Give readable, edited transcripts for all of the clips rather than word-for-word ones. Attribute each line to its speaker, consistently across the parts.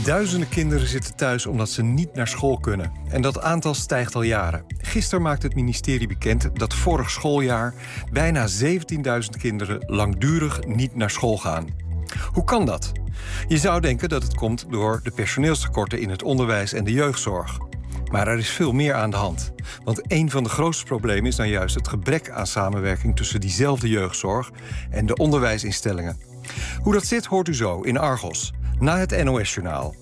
Speaker 1: Duizenden kinderen zitten thuis omdat ze niet naar school kunnen. En dat aantal stijgt al jaren. Gisteren maakte het ministerie bekend dat vorig schooljaar bijna 17.000 kinderen langdurig niet naar school gaan. Hoe kan dat? Je zou denken dat het komt door de personeelstekorten in het onderwijs en de jeugdzorg. Maar er is veel meer aan de hand. Want een van de grootste problemen is dan juist het gebrek aan samenwerking tussen diezelfde jeugdzorg en de onderwijsinstellingen. Hoe dat zit, hoort u zo in Argos, na het NOS-journaal.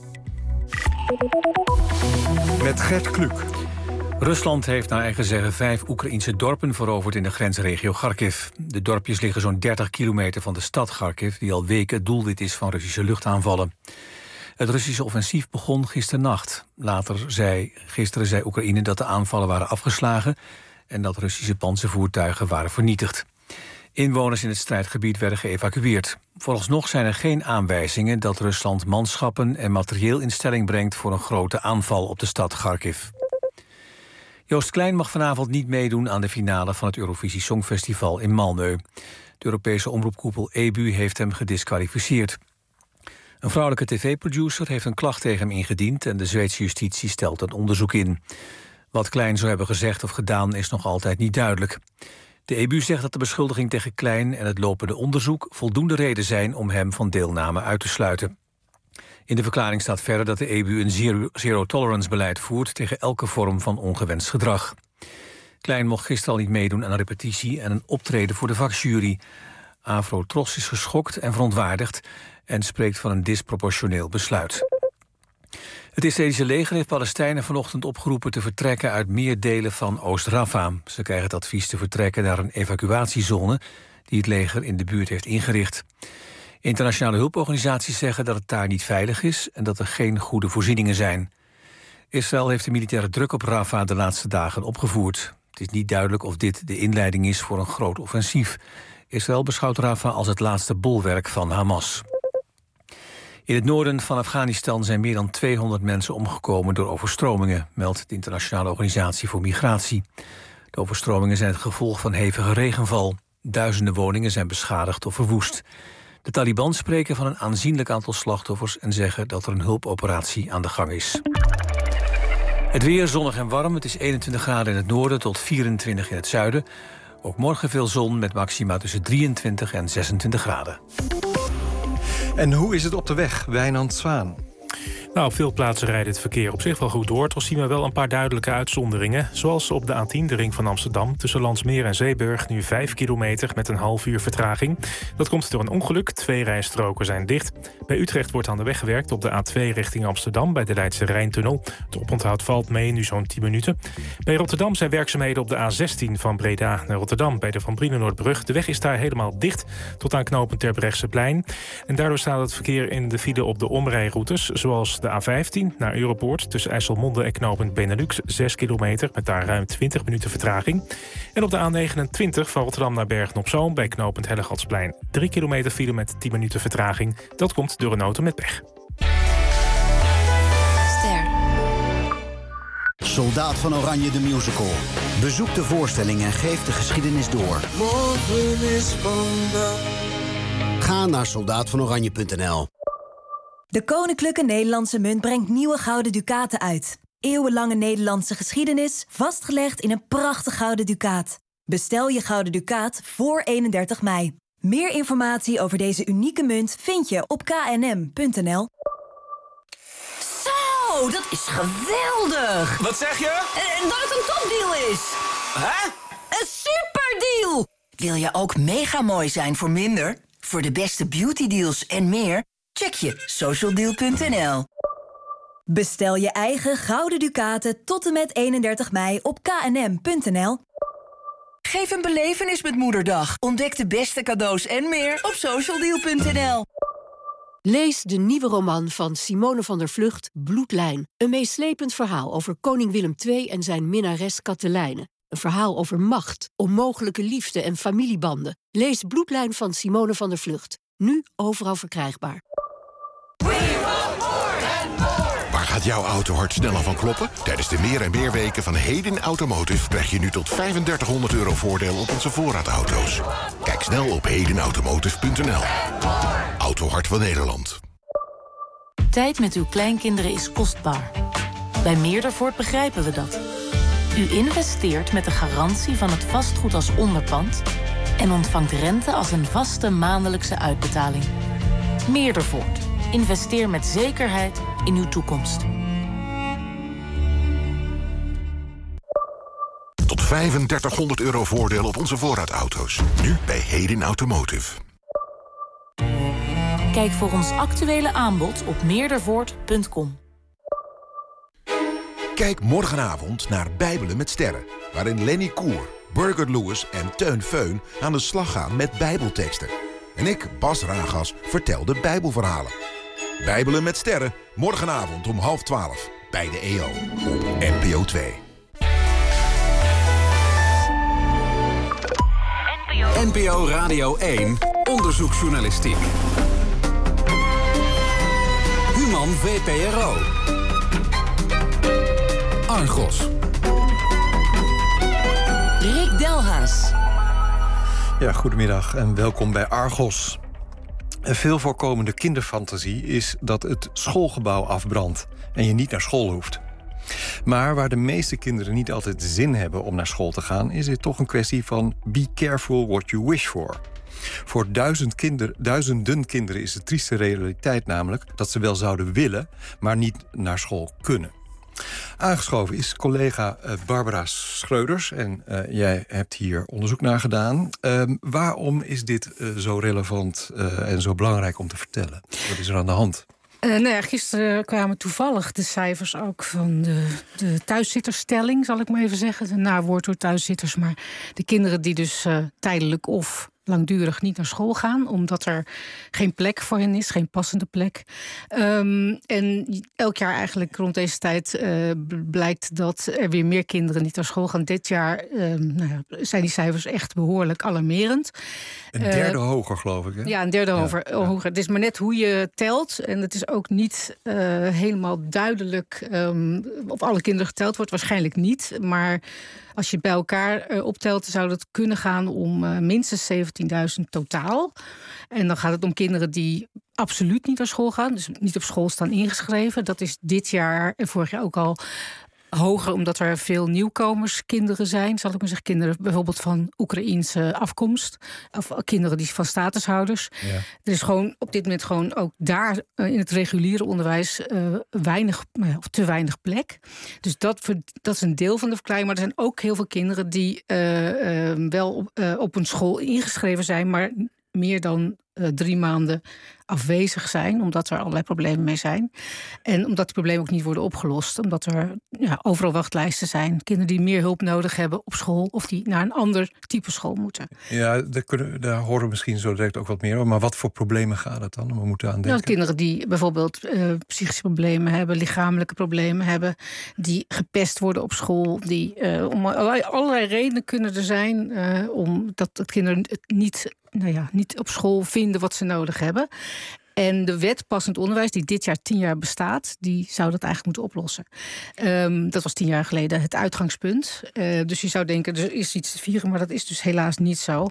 Speaker 1: Met Gert Kluk.
Speaker 2: Rusland heeft naar eigen zeggen 5 Oekraïnse dorpen veroverd in de grensregio Kharkiv. De dorpjes liggen zo'n 30 kilometer van de stad Kharkiv, die al weken het doelwit is van Russische luchtaanvallen. Het Russische offensief begon gisternacht. Gisteren zei Oekraïne dat de aanvallen waren afgeslagen en dat Russische pantservoertuigen waren vernietigd. Inwoners in het strijdgebied werden geëvacueerd. Vooralsnog zijn er geen aanwijzingen dat Rusland manschappen en materieel in stelling brengt voor een grote aanval op de stad Kharkiv. Joost Klein mag vanavond niet meedoen aan de finale van het Eurovisie Songfestival in Malmö. De Europese omroepkoepel EBU heeft hem gediskwalificeerd. Een vrouwelijke tv-producer heeft een klacht tegen hem ingediend en de Zweedse justitie stelt een onderzoek in. Wat Klein zou hebben gezegd of gedaan is nog altijd niet duidelijk. De EBU zegt dat de beschuldiging tegen Klein en het lopende onderzoek voldoende reden zijn om hem van deelname uit te sluiten. In de verklaring staat verder dat de EBU een zero-tolerance-beleid voert tegen elke vorm van ongewenst gedrag. Klein mocht gisteren al niet meedoen aan een repetitie en een optreden voor de vakjury. Afro-Tros is geschokt en verontwaardigd en spreekt van een disproportioneel besluit. Het Israëlische leger heeft Palestijnen vanochtend opgeroepen te vertrekken uit meer delen van Oost-Rafah. Ze krijgen het advies te vertrekken naar een evacuatiezone die het leger in de buurt heeft ingericht. Internationale hulporganisaties zeggen dat het daar niet veilig is en dat er geen goede voorzieningen zijn. Israël heeft de militaire druk op Rafah de laatste dagen opgevoerd. Het is niet duidelijk of dit de inleiding is voor een groot offensief. Israël beschouwt Rafah als het laatste bolwerk van Hamas. In het noorden van Afghanistan zijn meer dan 200 mensen omgekomen door overstromingen, meldt de Internationale Organisatie voor Migratie. De overstromingen zijn het gevolg van hevige regenval. Duizenden woningen zijn beschadigd of verwoest. De Taliban spreken van een aanzienlijk aantal slachtoffers en zeggen dat er een hulpoperatie aan de gang is. Het weer zonnig en warm. Het is 21 graden in het noorden tot 24 in het zuiden. Ook morgen veel zon met maxima tussen 23 en 26 graden.
Speaker 1: En hoe is het op de weg, Wijnand Zwaan?
Speaker 3: Nou, op veel plaatsen rijdt het verkeer op zich wel goed door. Toch zien we wel een paar duidelijke uitzonderingen. Zoals op de A10, de ring van Amsterdam. Tussen Landsmeer en Zeeburg nu 5 kilometer met een half uur vertraging. Dat komt door een ongeluk. 2 rijstroken zijn dicht. Bij Utrecht wordt aan de weg gewerkt op de A2 richting Amsterdam bij de Leidse Rijntunnel. Het oponthoud valt mee, nu zo'n 10 minuten. Bij Rotterdam zijn werkzaamheden op de A16 van Breda naar Rotterdam bij de Van Brienenoordbrug. De weg is daar helemaal dicht tot aan knooppunt Terbrechtseplein. En daardoor staat het verkeer in de file op de omrijroutes, zoals de A15 naar Europoort tussen IJsselmonde en knooppunt Benelux 6 kilometer met daar ruim 20 minuten vertraging. En op de A29 van Rotterdam naar Bergen-op-Zoom bij knooppunt Hellegatsplein 3 kilometer file met 10 minuten vertraging. Dat komt door een auto met pech.
Speaker 4: Ster. Soldaat van Oranje de musical. Bezoek de voorstelling en geef de geschiedenis door. Morgen is vandaag. Ga naar soldaatvanoranje.nl.
Speaker 5: De Koninklijke Nederlandse Munt brengt nieuwe gouden ducaten uit. Eeuwenlange Nederlandse geschiedenis, vastgelegd in een prachtig gouden ducaat. Bestel je gouden ducaat voor 31 mei. Meer informatie over deze unieke munt vind je op knm.nl.
Speaker 6: Zo, dat is geweldig!
Speaker 7: Wat zeg je?
Speaker 6: Dat het een topdeal is!
Speaker 7: Hè?
Speaker 6: Een superdeal! Wil je ook mega mooi zijn voor minder? Voor de beste beautydeals en meer? Check je socialdeal.nl.
Speaker 5: Bestel je eigen gouden ducaten tot en met 31 mei op knm.nl.
Speaker 6: Geef een belevenis met Moederdag. Ontdek de beste cadeaus en meer op socialdeal.nl.
Speaker 8: Lees de nieuwe roman van Simone van der Vlugt, Bloedlijn. Een meeslepend verhaal over koning Willem II en zijn minnares Katelijne. Een verhaal over macht, onmogelijke liefde en familiebanden. Lees Bloedlijn van Simone van der Vlugt. Nu overal verkrijgbaar.
Speaker 9: Waar gaat jouw autohart sneller van kloppen? Tijdens de meer en meer weken van Heden Automotive krijg je nu tot €3500 voordeel op onze voorraadauto's. Kijk snel op hedenautomotive.nl. Autohart van Nederland.
Speaker 7: Tijd met uw kleinkinderen is kostbaar. Bij Meerdervoort begrijpen we dat. U investeert met de garantie van het vastgoed als onderpand en ontvangt rente als een vaste maandelijkse uitbetaling. Meerdervoort. Investeer met zekerheid in uw toekomst.
Speaker 9: Tot 3500 euro voordeel op onze voorraadauto's. Nu bij Hedin Automotive.
Speaker 7: Kijk voor ons actuele aanbod op meerdervoort.com.
Speaker 10: Kijk morgenavond naar Bijbelen met Sterren, waarin Lenny Koer, Burger Lewis en Teun Feun aan de slag gaan met bijbelteksten. En ik, Bas Ragas, vertel de bijbelverhalen. Bijbelen met Sterren, morgenavond om 11:30 bij de EO op NPO 2.
Speaker 11: NPO Radio 1, onderzoeksjournalistiek. Human VPRO. Argos.
Speaker 6: Rick Delhaas.
Speaker 1: Ja, goedemiddag en welkom bij Argos. Een veel voorkomende kinderfantasie is dat het schoolgebouw afbrandt en je niet naar school hoeft. Maar waar de meeste kinderen niet altijd zin hebben om naar school te gaan, is het toch een kwestie van be careful what you wish for. Voor duizenden kinderen is de trieste realiteit namelijk dat ze wel zouden willen, maar niet naar school kunnen. Aangeschoven is collega Barbara Schreuders en jij hebt hier onderzoek naar gedaan. Waarom is dit zo relevant en zo belangrijk om te vertellen? Wat is er aan de hand?
Speaker 12: Gisteren kwamen toevallig de cijfers ook van de thuiszitterstelling, zal ik maar even zeggen. Een nawoord door thuiszitters, maar de kinderen die dus tijdelijk of langdurig niet naar school gaan, omdat er geen plek voor hen is, geen passende plek. En elk jaar eigenlijk rond deze tijd blijkt dat er weer meer kinderen niet naar school gaan. Dit jaar zijn die cijfers echt behoorlijk alarmerend.
Speaker 1: Een derde hoger, geloof ik, hè?
Speaker 12: Ja, een derde hoger. Het is maar net hoe je telt. En het is ook niet helemaal duidelijk of alle kinderen geteld wordt. Waarschijnlijk niet. Maar als je het bij elkaar optelt, zou het kunnen gaan om minstens 17.000 totaal. En dan gaat het om kinderen die absoluut niet naar school gaan. Dus niet op school staan ingeschreven. Dat is dit jaar en vorig jaar ook al hoger, omdat er veel nieuwkomerskinderen zijn. Zal ik maar zeggen, kinderen bijvoorbeeld van Oekraïense afkomst. Of kinderen die van statushouders. Ja. Er is gewoon op dit moment gewoon ook daar in het reguliere onderwijs te weinig plek. Dus dat is een deel van de verklaring. Maar er zijn ook heel veel kinderen die wel op een school ingeschreven zijn, maar meer dan 3 maanden afwezig zijn, omdat er allerlei problemen mee zijn. En omdat die problemen ook niet worden opgelost. Omdat er overal wachtlijsten zijn. Kinderen die meer hulp nodig hebben op school, of die naar een ander type school moeten.
Speaker 1: Ja, daar horen we misschien zo direct ook wat meer over. Maar wat voor problemen gaat het dan? We moeten aan denken.
Speaker 12: Kinderen die bijvoorbeeld psychische problemen hebben, lichamelijke problemen hebben, die gepest worden op school, die om allerlei redenen kunnen er zijn omdat het kinderen het niet op school vinden wat ze nodig hebben. En de wet passend onderwijs, die dit jaar 10 jaar bestaat, die zou dat eigenlijk moeten oplossen. Dat was 10 jaar geleden het uitgangspunt. Dus je zou denken, er is iets te vieren, maar dat is dus helaas niet zo.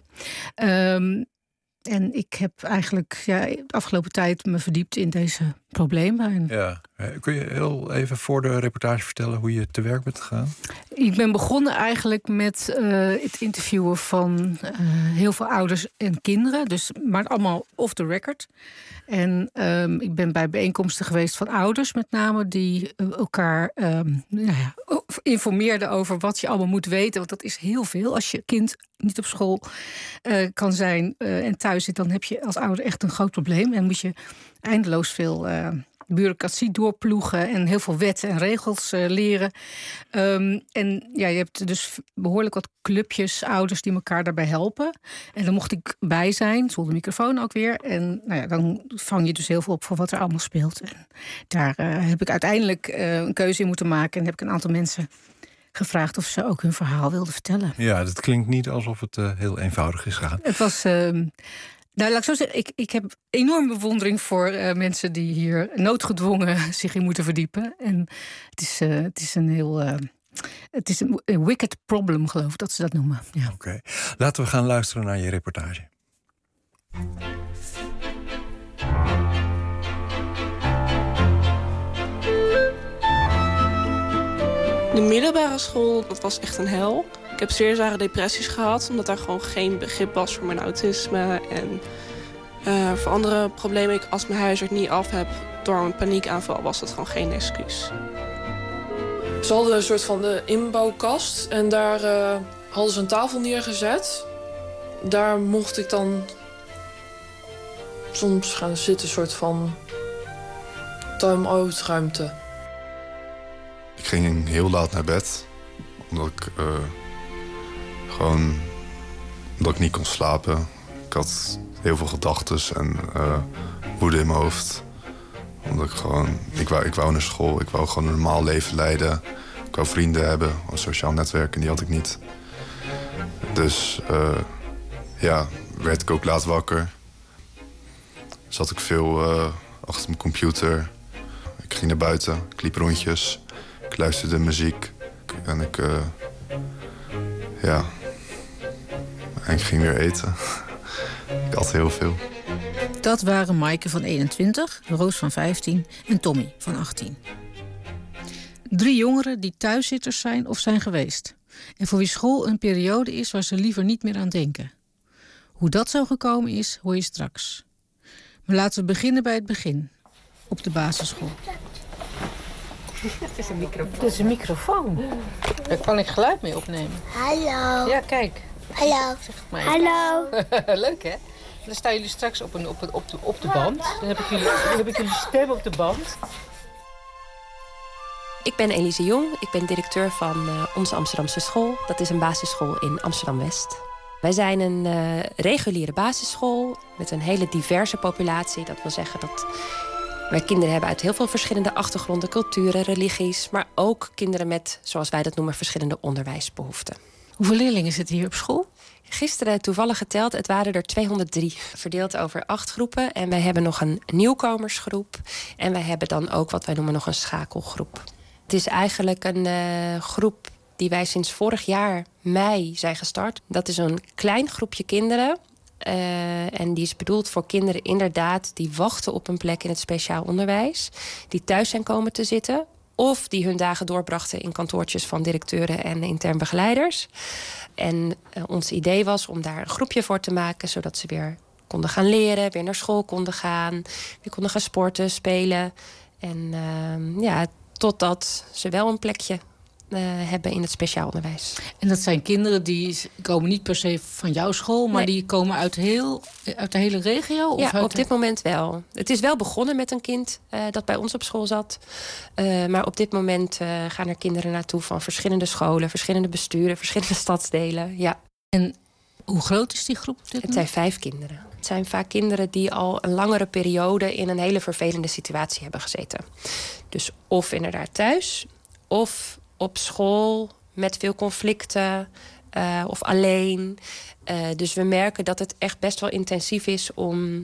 Speaker 12: En ik heb eigenlijk de afgelopen tijd me verdiept in deze problemen.
Speaker 1: Ja. Kun je heel even voor de reportage vertellen hoe je te werk bent gegaan?
Speaker 12: Ik ben begonnen eigenlijk met het interviewen van heel veel ouders en kinderen. Maar allemaal off the record. En ik ben bij bijeenkomsten geweest van ouders met name, die elkaar informeerden over wat je allemaal moet weten. Want dat is heel veel. Als je kind niet op school kan zijn en thuis zit, dan heb je als ouder echt een groot probleem. En moet je eindeloos veel bureaucratie doorploegen en heel veel wetten en regels leren. En je hebt dus behoorlijk wat clubjes, ouders die elkaar daarbij helpen. En dan mocht ik bij zijn, zonder microfoon ook weer. En dan vang je dus heel veel op van wat er allemaal speelt. En daar heb ik uiteindelijk een keuze in moeten maken en heb ik een aantal mensen gevraagd of ze ook hun verhaal wilden vertellen.
Speaker 1: Ja, dat klinkt niet alsof het heel eenvoudig is gegaan.
Speaker 12: Het was laat ik zo zeggen, ik heb enorme bewondering voor mensen die hier noodgedwongen zich in moeten verdiepen. En het is een heel het is een wicked problem, geloof ik dat ze dat noemen. Ja.
Speaker 1: Oké. Laten we gaan luisteren naar je reportage.
Speaker 13: De middelbare school, dat was echt een hel. Ik heb zeer zware depressies gehad, omdat daar gewoon geen begrip was voor mijn autisme. En voor andere problemen, als mijn huiswerk niet af heb door een paniekaanval, was dat gewoon geen excuus.
Speaker 14: Ze hadden een soort van de inbouwkast en daar hadden ze een tafel neergezet. Daar mocht ik dan soms gaan zitten, een soort van time-out ruimte.
Speaker 15: Ik ging heel laat naar bed, omdat ik niet kon slapen. Ik had heel veel gedachten en woede in mijn hoofd. Omdat ik wou naar school, ik wou gewoon een normaal leven leiden. Ik wou vrienden hebben, een sociaal netwerk, en die had ik niet. Dus werd ik ook laat wakker. Zat ik veel achter mijn computer. Ik ging naar buiten, ik liep rondjes. Ik luisterde muziek en en ik ging weer eten. Ik at heel veel.
Speaker 12: Dat waren Maaike van 21, Roos van 15 en Tommy van 18. 3 jongeren die thuiszitters zijn of zijn geweest. En voor wie school een periode is waar ze liever niet meer aan denken. Hoe dat zo gekomen is, hoor je straks. Maar laten we beginnen bij het begin. Op de basisschool.
Speaker 16: Het is een microfoon.
Speaker 12: Het is een microfoon. Daar kan ik geluid mee opnemen.
Speaker 16: Hallo.
Speaker 12: Ja, kijk.
Speaker 16: Hallo.
Speaker 12: Zeg het maar.
Speaker 16: Hallo.
Speaker 12: Leuk, hè? Dan staan jullie straks op de band. Dan heb ik jullie stem op de band.
Speaker 17: Ik ben Elise Jong. Ik ben directeur van Onze Amsterdamse School. Dat is een basisschool in Amsterdam-West. Wij zijn een reguliere basisschool met een hele diverse populatie. Dat wil zeggen dat wij kinderen hebben uit heel veel verschillende achtergronden, culturen, religies. Maar ook kinderen met, zoals wij dat noemen, verschillende onderwijsbehoeften.
Speaker 12: Hoeveel leerlingen zitten hier op school?
Speaker 17: Gisteren toevallig geteld, het waren er 203. Verdeeld over 8 groepen. En wij hebben nog een nieuwkomersgroep. En wij hebben dan ook wat wij noemen nog een schakelgroep. Het is eigenlijk een groep die wij sinds vorig jaar mei zijn gestart. Dat is een klein groepje kinderen. En die is bedoeld voor kinderen inderdaad die wachten op een plek in het speciaal onderwijs. Die thuis zijn komen te zitten. Of die hun dagen doorbrachten in kantoortjes van directeuren en intern begeleiders. En ons idee was om daar een groepje voor te maken, zodat ze weer konden gaan leren, weer naar school konden gaan, weer konden gaan sporten, spelen. En totdat ze wel een plekje hebben in het speciaal onderwijs.
Speaker 12: En dat zijn kinderen die komen niet per se van jouw school, maar die komen uit de hele regio? Of
Speaker 17: op dit moment wel. Het is wel begonnen met een kind dat bij ons op school zat. Maar op dit moment gaan er kinderen naartoe van verschillende scholen, verschillende besturen, verschillende stadsdelen. Ja.
Speaker 12: En hoe groot is die groep op dit moment?
Speaker 17: Het zijn 5 kinderen. Het zijn vaak kinderen die al een langere periode in een hele vervelende situatie hebben gezeten. Dus of inderdaad thuis, of op school met veel conflicten of alleen. Dus we merken dat het echt best wel intensief is om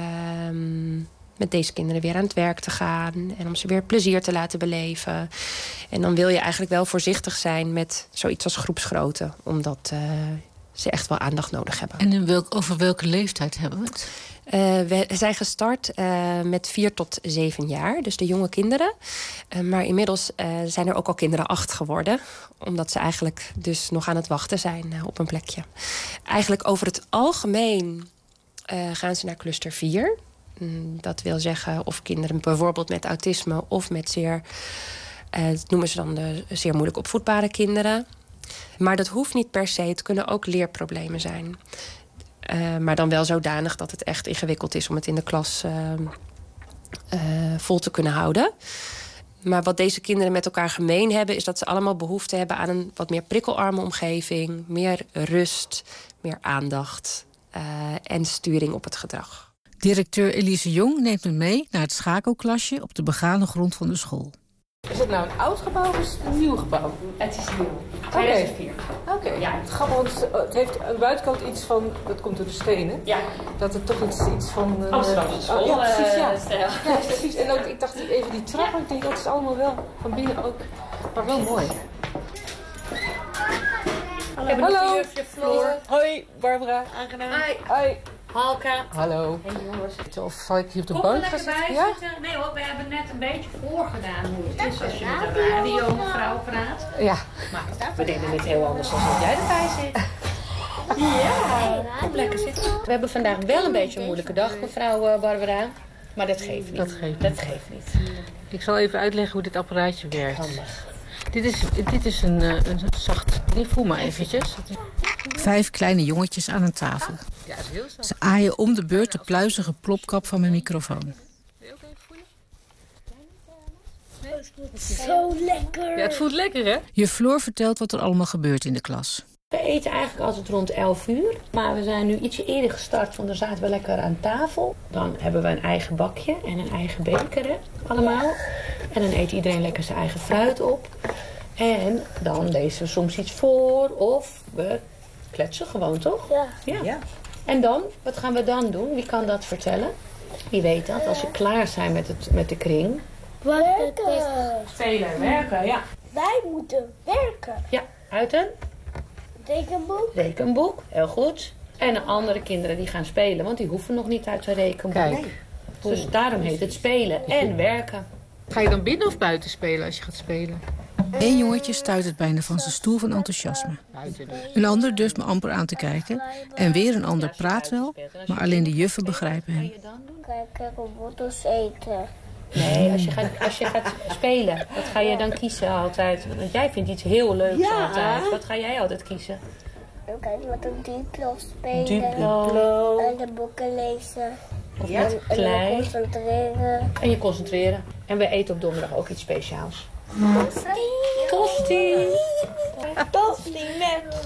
Speaker 17: met deze kinderen weer aan het werk te gaan. En om ze weer plezier te laten beleven. En dan wil je eigenlijk wel voorzichtig zijn met zoiets als groepsgrootte. Omdat ze echt wel aandacht nodig hebben.
Speaker 12: En over welke leeftijd hebben we het?
Speaker 17: We zijn gestart met 4 tot 7 jaar, dus de jonge kinderen. Maar inmiddels zijn er ook al kinderen 8 geworden. Omdat ze eigenlijk dus nog aan het wachten zijn op een plekje. Eigenlijk over het algemeen gaan ze naar cluster 4. Dat wil zeggen of kinderen bijvoorbeeld met autisme of met dat noemen ze dan de zeer moeilijk opvoedbare kinderen. Maar dat hoeft niet per se. Het kunnen ook leerproblemen zijn. Maar dan wel zodanig dat het echt ingewikkeld is om het in de klas vol te kunnen houden. Maar wat deze kinderen met elkaar gemeen hebben, is dat ze allemaal behoefte hebben aan een wat meer prikkelarme omgeving, meer rust, meer aandacht en sturing op het gedrag.
Speaker 12: Directeur Elise Jong neemt me mee naar het schakelklasje op de begane grond van de school.
Speaker 16: Is het nou een oud gebouw of is het een nieuw gebouw? Het is nieuw. 2004.
Speaker 12: Oké. Ja, het grappig, want het heeft aan de buitenkant iets van, dat komt door de stenen. Ja. Dat het toch iets van
Speaker 16: Amsterdamse school.
Speaker 12: Ja, precies, ja.
Speaker 16: Ja,
Speaker 12: precies. En ook, ik dacht even die trappen, ik denk dat is allemaal wel van binnen ook, maar wel mooi.
Speaker 16: Hallo.
Speaker 12: Hallo.
Speaker 16: Floor.
Speaker 12: Hoi, Barbara.
Speaker 16: Aangenaam.
Speaker 12: Hoi.
Speaker 18: Halka.
Speaker 19: Hallo.
Speaker 18: Hey jongens.
Speaker 19: Of zal ik hier op de
Speaker 18: Kom
Speaker 19: bank
Speaker 18: er
Speaker 19: gaan
Speaker 18: lekker
Speaker 19: zitten?
Speaker 18: bij
Speaker 19: Ja?
Speaker 18: zitten. Nee hoor, we hebben net een beetje voorgedaan hoe het is als je met een radiomevrouw praat.
Speaker 19: Ja.
Speaker 18: Maar we deden het heel anders dan dat jij erbij zit. Ja, kom lekker zitten. We hebben vandaag wel een beetje een moeilijke dag, mevrouw Barbara. Maar dat geeft niet. Dat geeft niet.
Speaker 19: Ik zal even uitleggen hoe dit apparaatje werkt.
Speaker 18: Handig.
Speaker 19: Dit is een zacht... Voel maar eventjes.
Speaker 20: 5 kleine jongetjes aan een tafel.
Speaker 19: Ja, dat is heel zacht.
Speaker 20: Ze aaien om de beurt de pluizige plopkap van mijn microfoon.
Speaker 18: Zo lekker.
Speaker 19: Ja, het voelt lekker, hè?
Speaker 20: Juf Floor vertelt wat er allemaal gebeurt in de klas.
Speaker 18: We eten eigenlijk altijd rond 11 uur. Maar we zijn nu ietsje eerder gestart, want dan zaten we lekker aan tafel. Dan hebben we een eigen bakje en een eigen beker, hè, allemaal. En dan eet iedereen lekker zijn eigen fruit op. En dan lezen we soms iets voor of we kletsen gewoon, toch? Ja. En dan, wat gaan we dan doen? Wie kan dat vertellen? Wie weet dat? Als we klaar zijn met de kring.
Speaker 21: Werken.
Speaker 18: Spelen, werken, ja.
Speaker 21: Wij moeten werken.
Speaker 18: Ja, uit een
Speaker 21: Rekenboek.
Speaker 18: rekenboek. Heel goed. En de andere kinderen die gaan spelen, want die hoeven nog niet uit een rekenboek.
Speaker 19: Kijk.
Speaker 18: Nee. Dus daarom heet het spelen en werken.
Speaker 19: Ga je dan binnen of buiten spelen als je gaat spelen?
Speaker 20: 1 jongetje stuit het bijna van zijn stoel van enthousiasme.
Speaker 19: Buiten dus.
Speaker 20: Een ander durft me amper aan te kijken. En weer een ander praat wel, maar alleen de juffen begrijpen hem.
Speaker 21: Kijken, robots eten.
Speaker 18: Nee, als je gaat spelen, wat ga je dan kiezen altijd? Want jij vindt iets heel leuks altijd. Wat ga jij altijd kiezen?
Speaker 21: Kijk, met een Duplo spelen.
Speaker 18: Duplo.
Speaker 21: En de boeken lezen.
Speaker 18: En
Speaker 21: en concentreren.
Speaker 18: En je concentreren. En we eten op donderdag ook iets speciaals.
Speaker 21: Tosti. Tosti met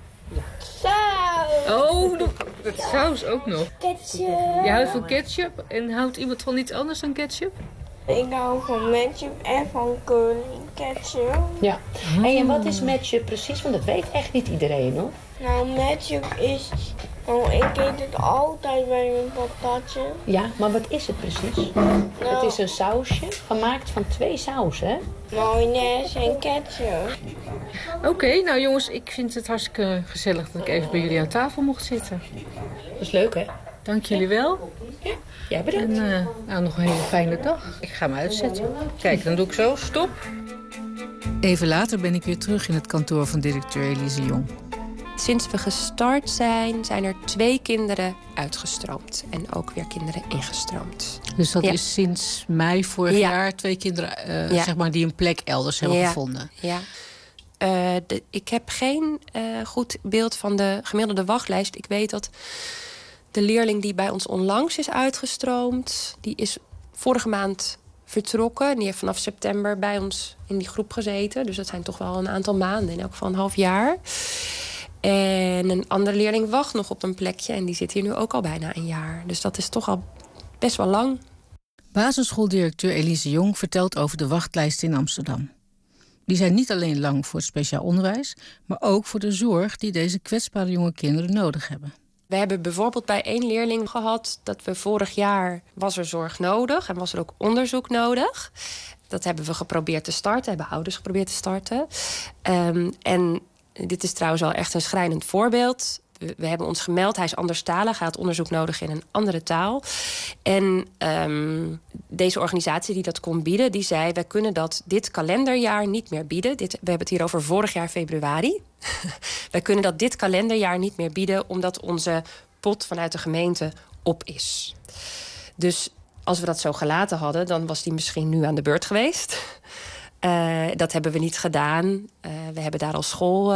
Speaker 21: saus.
Speaker 19: Oh, dat saus ook nog.
Speaker 21: Ketchup.
Speaker 19: Je houdt van ketchup en houdt iemand van iets anders dan ketchup?
Speaker 21: Ik hou van matchup en van curly ketchup.
Speaker 18: Ja. En wat is matchup precies? Want dat weet echt niet iedereen, hoor.
Speaker 21: Nou, matchup is... Oh, ik eet het altijd bij mijn patatje.
Speaker 18: Ja, maar wat is het precies? Het is een sausje gemaakt van 2 sausen, hè?
Speaker 21: Mayonaise en ketchup.
Speaker 19: Oké, nou jongens, ik vind het hartstikke gezellig dat ik even bij jullie aan tafel mocht zitten.
Speaker 18: Dat is leuk, hè?
Speaker 19: Dank jullie wel.
Speaker 18: Ja, jij bedankt.
Speaker 19: En nou, nog een hele fijne dag. Ik ga me uitzetten. Kijk, dan doe ik zo, stop.
Speaker 20: Even later ben ik weer terug in het kantoor van directeur Elise Jong.
Speaker 17: Sinds we gestart zijn, zijn er 2 kinderen uitgestroomd. En ook weer kinderen ingestroomd.
Speaker 20: Dus dat is sinds mei vorig jaar 2 kinderen zeg maar, die een plek elders hebben gevonden.
Speaker 17: Ja. Ik heb geen goed beeld van de gemiddelde wachtlijst. Ik weet dat de leerling die bij ons onlangs is uitgestroomd, die is vorige maand vertrokken. Die heeft vanaf september bij ons in die groep gezeten. Dus dat zijn toch wel een aantal maanden, in elk geval een half jaar. En een andere leerling wacht nog op een plekje. En die zit hier nu ook al bijna een jaar. Dus dat is toch al best wel lang.
Speaker 20: Basisschooldirecteur Elise Jong vertelt over de wachtlijsten in Amsterdam. Die zijn niet alleen lang voor het speciaal onderwijs, maar ook voor de zorg die deze kwetsbare jonge kinderen nodig hebben.
Speaker 17: We hebben bijvoorbeeld bij 1 leerling gehad dat we vorig jaar was er zorg nodig en was er ook onderzoek nodig. Dat hebben we geprobeerd te starten, hebben ouders geprobeerd te starten. En dit is trouwens wel echt een schrijnend voorbeeld. We hebben ons gemeld, hij is anderstalig, hij had onderzoek nodig in een andere taal. En deze organisatie die dat kon bieden, die zei, wij kunnen dat dit kalenderjaar niet meer bieden. We hebben het hier over vorig jaar februari. Wij kunnen dat dit kalenderjaar niet meer bieden, omdat onze pot vanuit de gemeente op is. Dus als we dat zo gelaten hadden, dan was die misschien nu aan de beurt geweest. Dat hebben we niet gedaan. We hebben daar als school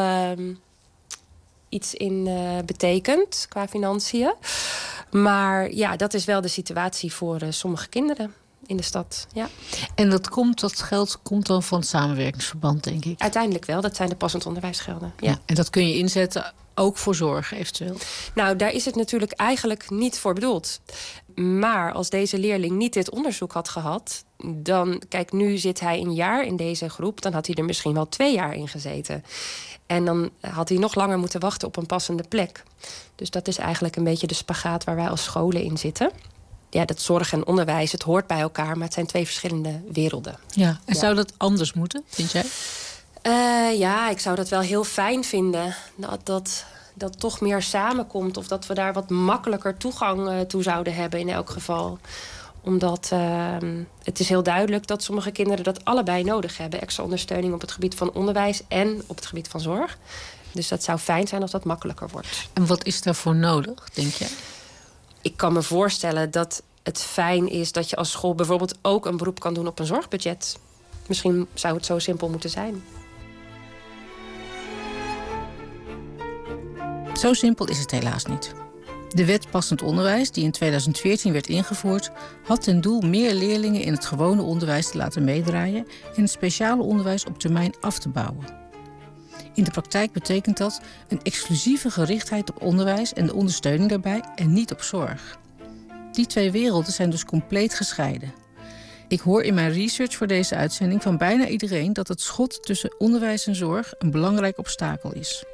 Speaker 17: iets in betekend qua financiën. Maar ja, dat is wel de situatie voor sommige kinderen in de stad. Ja.
Speaker 20: En dat geld komt dan van het samenwerkingsverband, denk ik?
Speaker 17: Uiteindelijk wel, dat zijn de passend onderwijsgelden. Ja.
Speaker 20: En dat kun je inzetten ook voor zorg eventueel?
Speaker 17: Nou, daar is het natuurlijk eigenlijk niet voor bedoeld. Maar als deze leerling niet dit onderzoek had gehad, dan, kijk, nu zit hij een jaar in deze groep, dan had hij er misschien wel 2 jaar in gezeten. En dan had hij nog langer moeten wachten op een passende plek. Dus dat is eigenlijk een beetje de spagaat waar wij als scholen in zitten. Ja, dat zorg en onderwijs, het hoort bij elkaar, maar het zijn 2 verschillende werelden.
Speaker 20: Ja, en zou dat anders moeten, vind jij?
Speaker 17: Ja, ik zou dat wel heel fijn vinden. Dat dat toch meer samenkomt. Of dat we daar wat makkelijker toegang toe zouden hebben in elk geval. Omdat het is heel duidelijk dat sommige kinderen dat allebei nodig hebben. Extra ondersteuning op het gebied van onderwijs en op het gebied van zorg. Dus dat zou fijn zijn als dat makkelijker wordt.
Speaker 20: En wat is daarvoor nodig, denk jij?
Speaker 17: Ik kan me voorstellen dat het fijn is dat je als school bijvoorbeeld ook een beroep kan doen op een zorgbudget. Misschien zou het zo simpel moeten zijn.
Speaker 20: Zo simpel is het helaas niet. De wet passend onderwijs, die in 2014 werd ingevoerd, had ten doel meer leerlingen in het gewone onderwijs te laten meedraaien en het speciale onderwijs op termijn af te bouwen. In de praktijk betekent dat een exclusieve gerichtheid op onderwijs en de ondersteuning daarbij en niet op zorg. Die twee werelden zijn dus compleet gescheiden. Ik hoor in mijn research voor deze uitzending van bijna iedereen dat het schot tussen onderwijs en zorg een belangrijk obstakel is.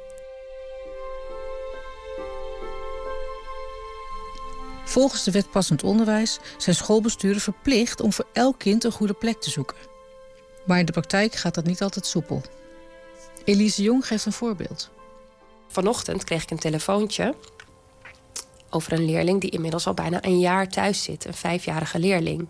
Speaker 20: Volgens de wet passend onderwijs zijn schoolbesturen verplicht om voor elk kind een goede plek te zoeken. Maar in de praktijk gaat dat niet altijd soepel. Elise Jong geeft een voorbeeld.
Speaker 17: Vanochtend kreeg ik een telefoontje over een leerling die inmiddels al bijna een jaar thuis zit. Een 5-jarige leerling.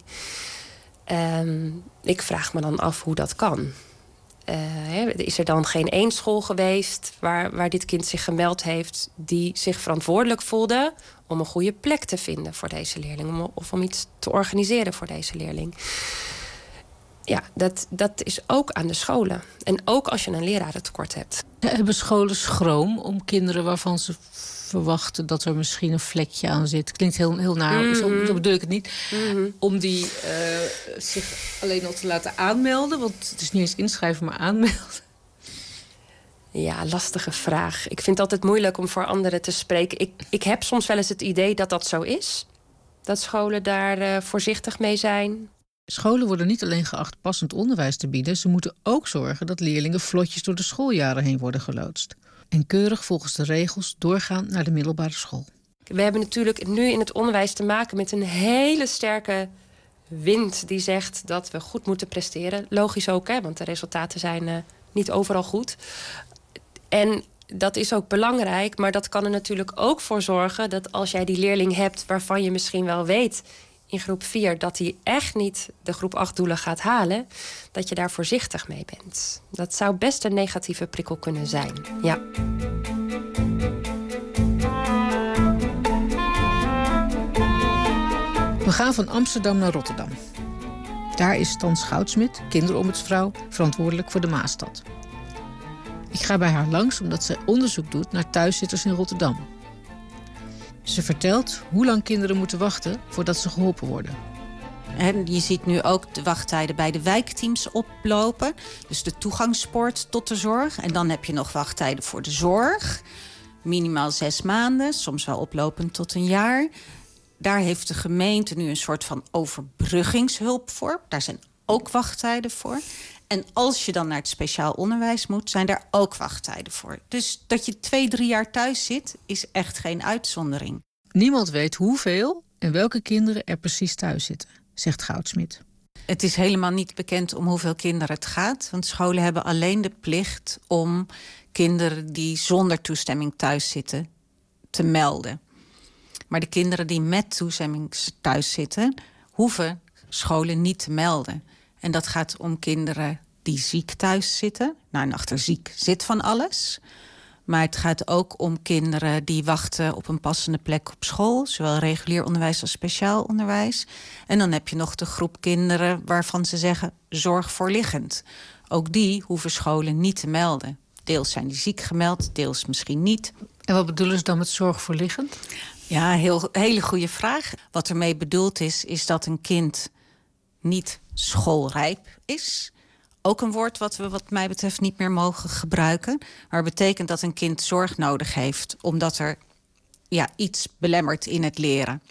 Speaker 17: Ik vraag me dan af hoe dat kan. Is er dan geen één school geweest waar dit kind zich gemeld heeft die zich verantwoordelijk voelde om een goede plek te vinden voor deze leerling of om iets te organiseren voor deze leerling? Ja, dat is ook aan de scholen. En ook als je een lerarentekort hebt.
Speaker 20: Hebben scholen schroom om kinderen waarvan ze verwachten dat er misschien een vlekje aan zit? Klinkt heel naar, zo bedoel ik het niet. Om die zich alleen al te laten aanmelden. Want het is niet eens inschrijven, maar aanmelden.
Speaker 17: Ja, lastige vraag. Ik vind het altijd moeilijk om voor anderen te spreken. Ik heb soms wel eens het idee dat dat zo is. Dat scholen daar voorzichtig mee zijn.
Speaker 20: Scholen worden niet alleen geacht passend onderwijs te bieden, ze moeten ook zorgen dat leerlingen vlotjes door de schooljaren heen worden geloodst. En keurig volgens de regels doorgaan naar de middelbare school.
Speaker 17: We hebben natuurlijk nu in het onderwijs te maken met een hele sterke wind die zegt dat we goed moeten presteren. Logisch ook, hè, want de resultaten zijn niet overal goed. En dat is ook belangrijk, maar dat kan er natuurlijk ook voor zorgen dat als jij die leerling hebt waarvan je misschien wel weet in groep 4 dat hij echt niet de groep 8 doelen gaat halen, dat je daar voorzichtig mee bent. Dat zou best een negatieve prikkel kunnen zijn, ja.
Speaker 20: We gaan van Amsterdam naar Rotterdam. Daar is Tans Goudsmit, kinderombudsvrouw, verantwoordelijk voor de Maastad. Ik ga bij haar langs omdat ze onderzoek doet naar thuiszitters in Rotterdam. Ze vertelt hoe lang kinderen moeten wachten voordat ze geholpen worden.
Speaker 2: En je ziet nu ook de wachttijden bij de wijkteams oplopen. Dus de toegangspoort tot de zorg. En dan heb je nog wachttijden voor de zorg. Minimaal 6 maanden, soms wel oplopend tot een jaar. Daar heeft de gemeente nu een soort van overbruggingshulp voor. Daar zijn ook wachttijden voor. En als je dan naar het speciaal onderwijs moet, zijn daar ook wachttijden voor. Dus dat je 2-3 jaar thuis zit, is echt geen uitzondering.
Speaker 20: Niemand weet hoeveel en welke kinderen er precies thuis zitten, zegt Goudsmit.
Speaker 2: Het is helemaal niet bekend om hoeveel kinderen het gaat. Want scholen hebben alleen de plicht om kinderen die zonder toestemming thuis zitten te melden. Maar de kinderen die met toestemming thuis zitten, hoeven scholen niet te melden. En dat gaat om kinderen die ziek thuis zitten. Nou, en achter ziek zit van alles. Maar het gaat ook om kinderen die wachten op een passende plek op school. Zowel regulier onderwijs als speciaal onderwijs. En dan heb je nog de groep kinderen waarvan ze zeggen zorgvoorliggend. Ook die hoeven scholen niet te melden. Deels zijn die ziek gemeld, deels misschien niet.
Speaker 20: En wat bedoelen ze dan met zorgvoorliggend?
Speaker 2: Ja, hele goede vraag. Wat ermee bedoeld is dat een kind niet schoolrijp is. Ook een woord wat we wat mij betreft niet meer mogen gebruiken. Maar het betekent dat een kind zorg nodig heeft omdat er iets belemmert in het leren.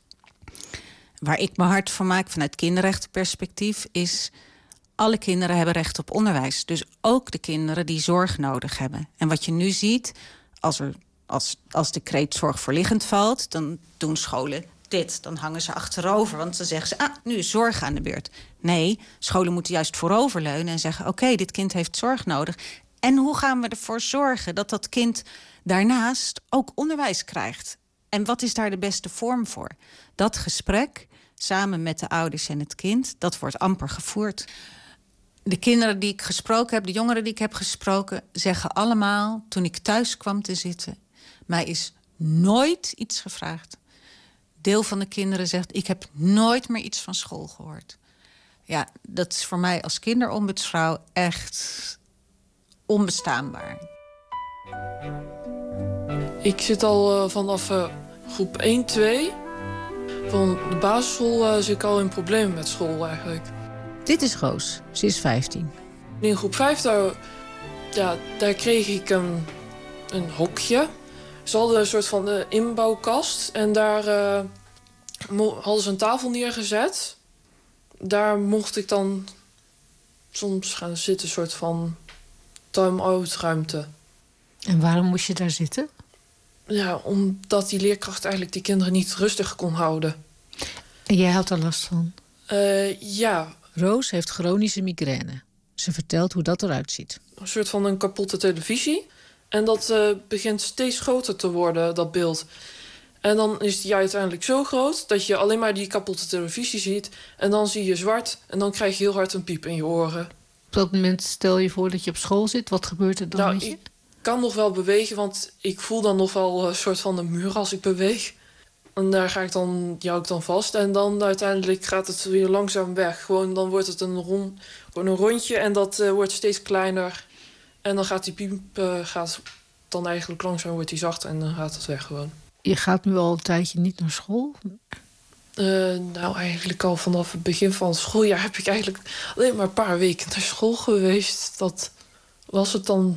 Speaker 2: Waar ik me hard voor maak vanuit kinderrechtenperspectief is alle kinderen hebben recht op onderwijs. Dus ook de kinderen die zorg nodig hebben. En wat je nu ziet, als de kreet zorgvoorliggend valt, dan doen scholen dit. Dan hangen ze achterover, want dan zeggen ze, nu is zorg aan de beurt. Nee, scholen moeten juist vooroverleunen en zeggen, oké, dit kind heeft zorg nodig. En hoe gaan we ervoor zorgen dat dat kind daarnaast ook onderwijs krijgt. En wat is daar de beste vorm voor? Dat gesprek, samen met de ouders en het kind, dat wordt amper gevoerd. De kinderen die ik gesproken heb, de jongeren die ik heb gesproken, zeggen allemaal, toen ik thuis kwam te zitten, mij is nooit iets gevraagd. Deel van de kinderen zegt, ik heb nooit meer iets van school gehoord. Ja, dat is voor mij als kinderombudsvrouw echt onbestaanbaar.
Speaker 14: Ik zit al vanaf groep 1, 2. Van de basisschool zit ik al in problemen met school eigenlijk.
Speaker 20: Dit is Roos, ze is 15.
Speaker 14: In groep 5 daar kreeg ik een hokje. Ze hadden een soort van inbouwkast. En daar hadden ze een tafel neergezet. Daar mocht ik dan soms gaan zitten, een soort van time-out ruimte.
Speaker 12: En waarom moest je daar zitten?
Speaker 14: Ja, omdat die leerkracht eigenlijk die kinderen niet rustig kon houden.
Speaker 12: En jij had er last van?
Speaker 14: Ja.
Speaker 20: Roos heeft chronische migraine. Ze vertelt hoe dat eruit ziet.
Speaker 14: Een soort van een kapotte televisie. En dat begint steeds groter te worden, dat beeld. En dan is die uiteindelijk zo groot dat je alleen maar die kapotte televisie ziet. En dan zie je zwart en dan krijg je heel hard een piep in je oren.
Speaker 12: Op dat moment stel je voor dat je op school zit. Wat gebeurt er dan met je?
Speaker 14: Ik kan nog wel bewegen, want ik voel dan nog wel een soort van een muur als ik beweeg. En daar ga ik dan, jou ik dan vast. En dan uiteindelijk gaat het weer langzaam weg. Gewoon, dan wordt het een rondje en dat wordt steeds kleiner. En dan gaat die piep dan eigenlijk langzaam wordt die zacht en dan gaat het weg gewoon.
Speaker 12: Je gaat nu al een tijdje niet naar school?
Speaker 14: Nou, eigenlijk al vanaf het begin van het schooljaar heb ik eigenlijk alleen maar een paar weken naar school geweest. Dat was het dan.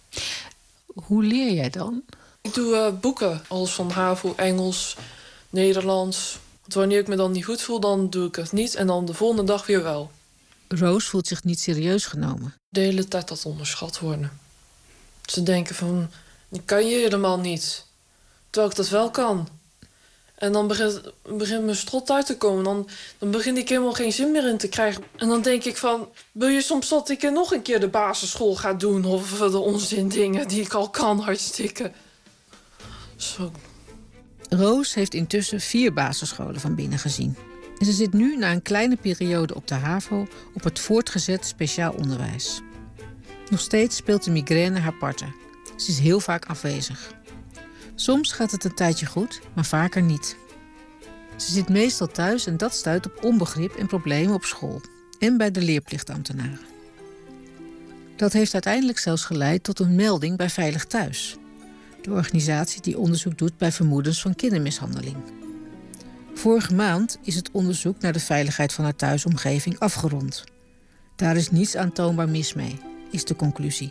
Speaker 12: Hoe leer jij dan?
Speaker 14: Ik doe boeken, alles van HAVO, Engels, Nederlands. Want wanneer ik me dan niet goed voel, dan doe ik het niet. En dan de volgende dag weer wel.
Speaker 20: Roos voelt zich niet serieus genomen.
Speaker 14: De hele tijd dat onderschat worden. Ze denken van, dat kan je helemaal niet. Terwijl ik dat wel kan. En dan begint mijn strot uit te komen. Dan begin ik helemaal geen zin meer in te krijgen. En dan denk ik van, wil je soms dat ik nog een keer de basisschool ga doen? Of de onzin dingen die ik al kan hartstikke. Zo.
Speaker 20: Roos heeft intussen 4 basisscholen van binnen gezien. En ze zit nu na een kleine periode op de HAVO op het voortgezet speciaal onderwijs. Nog steeds speelt de migraine haar parten. Ze is heel vaak afwezig. Soms gaat het een tijdje goed, maar vaker niet. Ze zit meestal thuis en dat stuit op onbegrip en problemen op school. En bij de leerplichtambtenaren. Dat heeft uiteindelijk zelfs geleid tot een melding bij Veilig Thuis. De organisatie die onderzoek doet bij vermoedens van kindermishandeling. Vorige maand is het onderzoek naar de veiligheid van haar thuisomgeving afgerond. Daar is niets aantoonbaar mis mee, is de conclusie.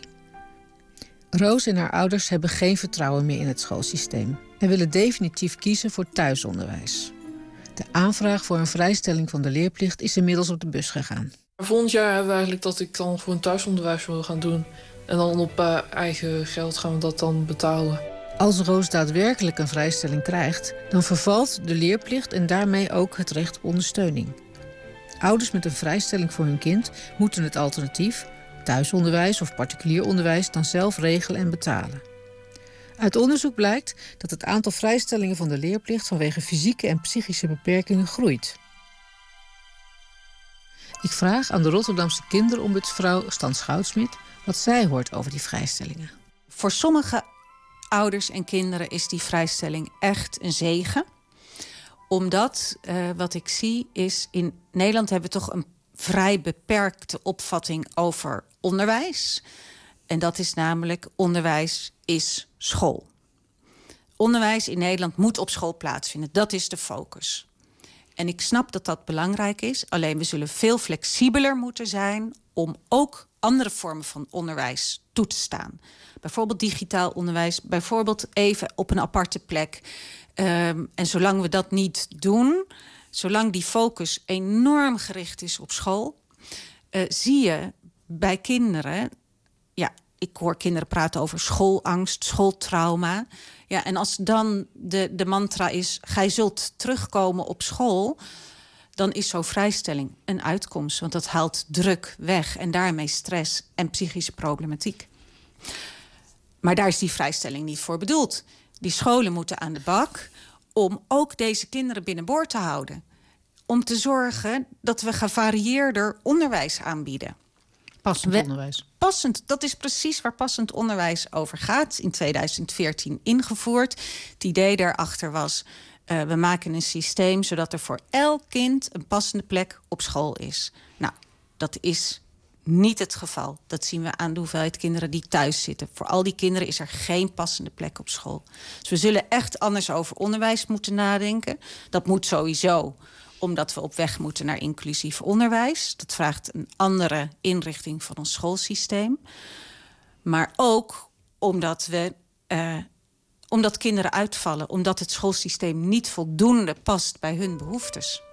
Speaker 20: Roos en haar ouders hebben geen vertrouwen meer in het schoolsysteem en willen definitief kiezen voor thuisonderwijs. De aanvraag voor een vrijstelling van de leerplicht is inmiddels op de bus gegaan.
Speaker 14: Volgend jaar hebben we eigenlijk dat ik dan gewoon thuisonderwijs wil gaan doen. En dan op eigen geld gaan we dat dan betalen.
Speaker 20: Als Roos daadwerkelijk een vrijstelling krijgt, dan vervalt de leerplicht en daarmee ook het recht op ondersteuning. Ouders met een vrijstelling voor hun kind moeten het alternatief, thuisonderwijs of particulier onderwijs, dan zelf regelen en betalen. Uit onderzoek blijkt dat het aantal vrijstellingen van de leerplicht vanwege fysieke en psychische beperkingen groeit. Ik vraag aan de Rotterdamse kinderombudsvrouw Stan Schoutsmit wat zij hoort over die vrijstellingen.
Speaker 2: Voor sommige ouders en kinderen is die vrijstelling echt een zegen. Omdat, wat ik zie, is in Nederland hebben we toch een vrij beperkte opvatting over onderwijs. En dat is namelijk, onderwijs is school. Onderwijs in Nederland moet op school plaatsvinden. Dat is de focus. En ik snap dat dat belangrijk is. Alleen we zullen veel flexibeler moeten zijn om ook andere vormen van onderwijs toe te staan. Bijvoorbeeld digitaal onderwijs, bijvoorbeeld even op een aparte plek. En zolang we dat niet doen, zolang die focus enorm gericht is op school, zie je bij kinderen, ja, ik hoor kinderen praten over schoolangst, schooltrauma. Ja, en als dan de mantra is, gij zult terugkomen op school, dan is zo'n vrijstelling een uitkomst. Want dat haalt druk weg en daarmee stress en psychische problematiek. Maar daar is die vrijstelling niet voor bedoeld. Die scholen moeten aan de bak om ook deze kinderen binnenboord te houden. Om te zorgen dat we gevarieerder onderwijs aanbieden.
Speaker 20: Passend onderwijs.
Speaker 2: Passend, dat is precies waar passend onderwijs over gaat. In 2014 ingevoerd. Het idee daarachter was, we maken een systeem zodat er voor elk kind een passende plek op school is. Nou, dat is niet het geval. Dat zien we aan de hoeveelheid kinderen die thuis zitten. Voor al die kinderen is er geen passende plek op school. Dus we zullen echt anders over onderwijs moeten nadenken. Dat moet sowieso, omdat we op weg moeten naar inclusief onderwijs. Dat vraagt een andere inrichting van ons schoolsysteem. Maar ook omdat kinderen uitvallen. Omdat het schoolsysteem niet voldoende past bij hun behoeftes.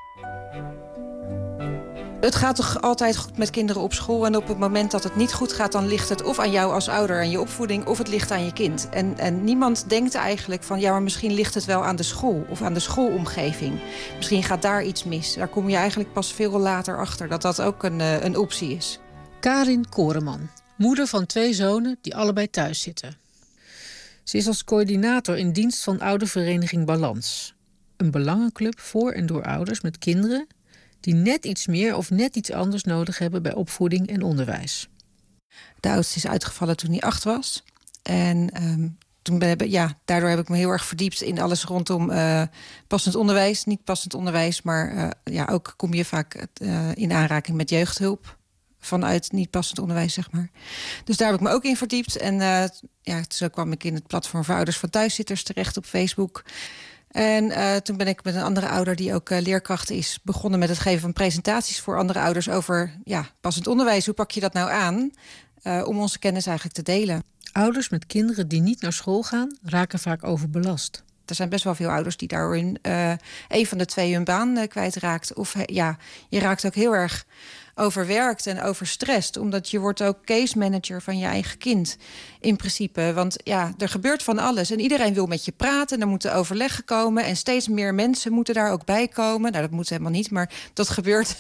Speaker 3: Het gaat toch altijd goed met kinderen op school. En op het moment dat het niet goed gaat, dan ligt het of aan jou als ouder en je opvoeding, of het ligt aan je kind. En niemand denkt eigenlijk van, ja, maar misschien ligt het wel aan de school of aan de schoolomgeving. Misschien gaat daar iets mis. Daar kom je eigenlijk pas veel later achter dat dat ook een optie is.
Speaker 20: Karin Koreman, moeder van 2 zonen die allebei thuis zitten. Ze is als coördinator in dienst van oudervereniging Balans. Een belangenclub voor en door ouders met kinderen die net iets meer of net iets anders nodig hebben bij opvoeding en onderwijs.
Speaker 3: De oudste is uitgevallen toen hij 8 was. En daardoor heb ik me heel erg verdiept in alles rondom passend onderwijs. Niet passend onderwijs, maar ook kom je vaak in aanraking met jeugdhulp. Vanuit niet passend onderwijs, zeg maar. Dus daar heb ik me ook in verdiept. En zo kwam ik in het platform voor ouders van thuiszitters terecht op Facebook. En toen ben ik met een andere ouder die ook leerkracht is begonnen met het geven van presentaties voor andere ouders over passend onderwijs. Hoe pak je dat nou aan? Om onze kennis eigenlijk te delen.
Speaker 20: Ouders met kinderen die niet naar school gaan raken vaak overbelast.
Speaker 3: Er zijn best wel veel ouders die daarin een van de 2 hun baan kwijtraakt. Of je raakt ook heel erg overwerkt en overstrest. Omdat je wordt ook case manager van je eigen kind. In principe. Want er gebeurt van alles. En iedereen wil met je praten. En er moeten overleggen komen. En steeds meer mensen moeten daar ook bij komen. Nou, dat moet helemaal niet, maar dat gebeurt.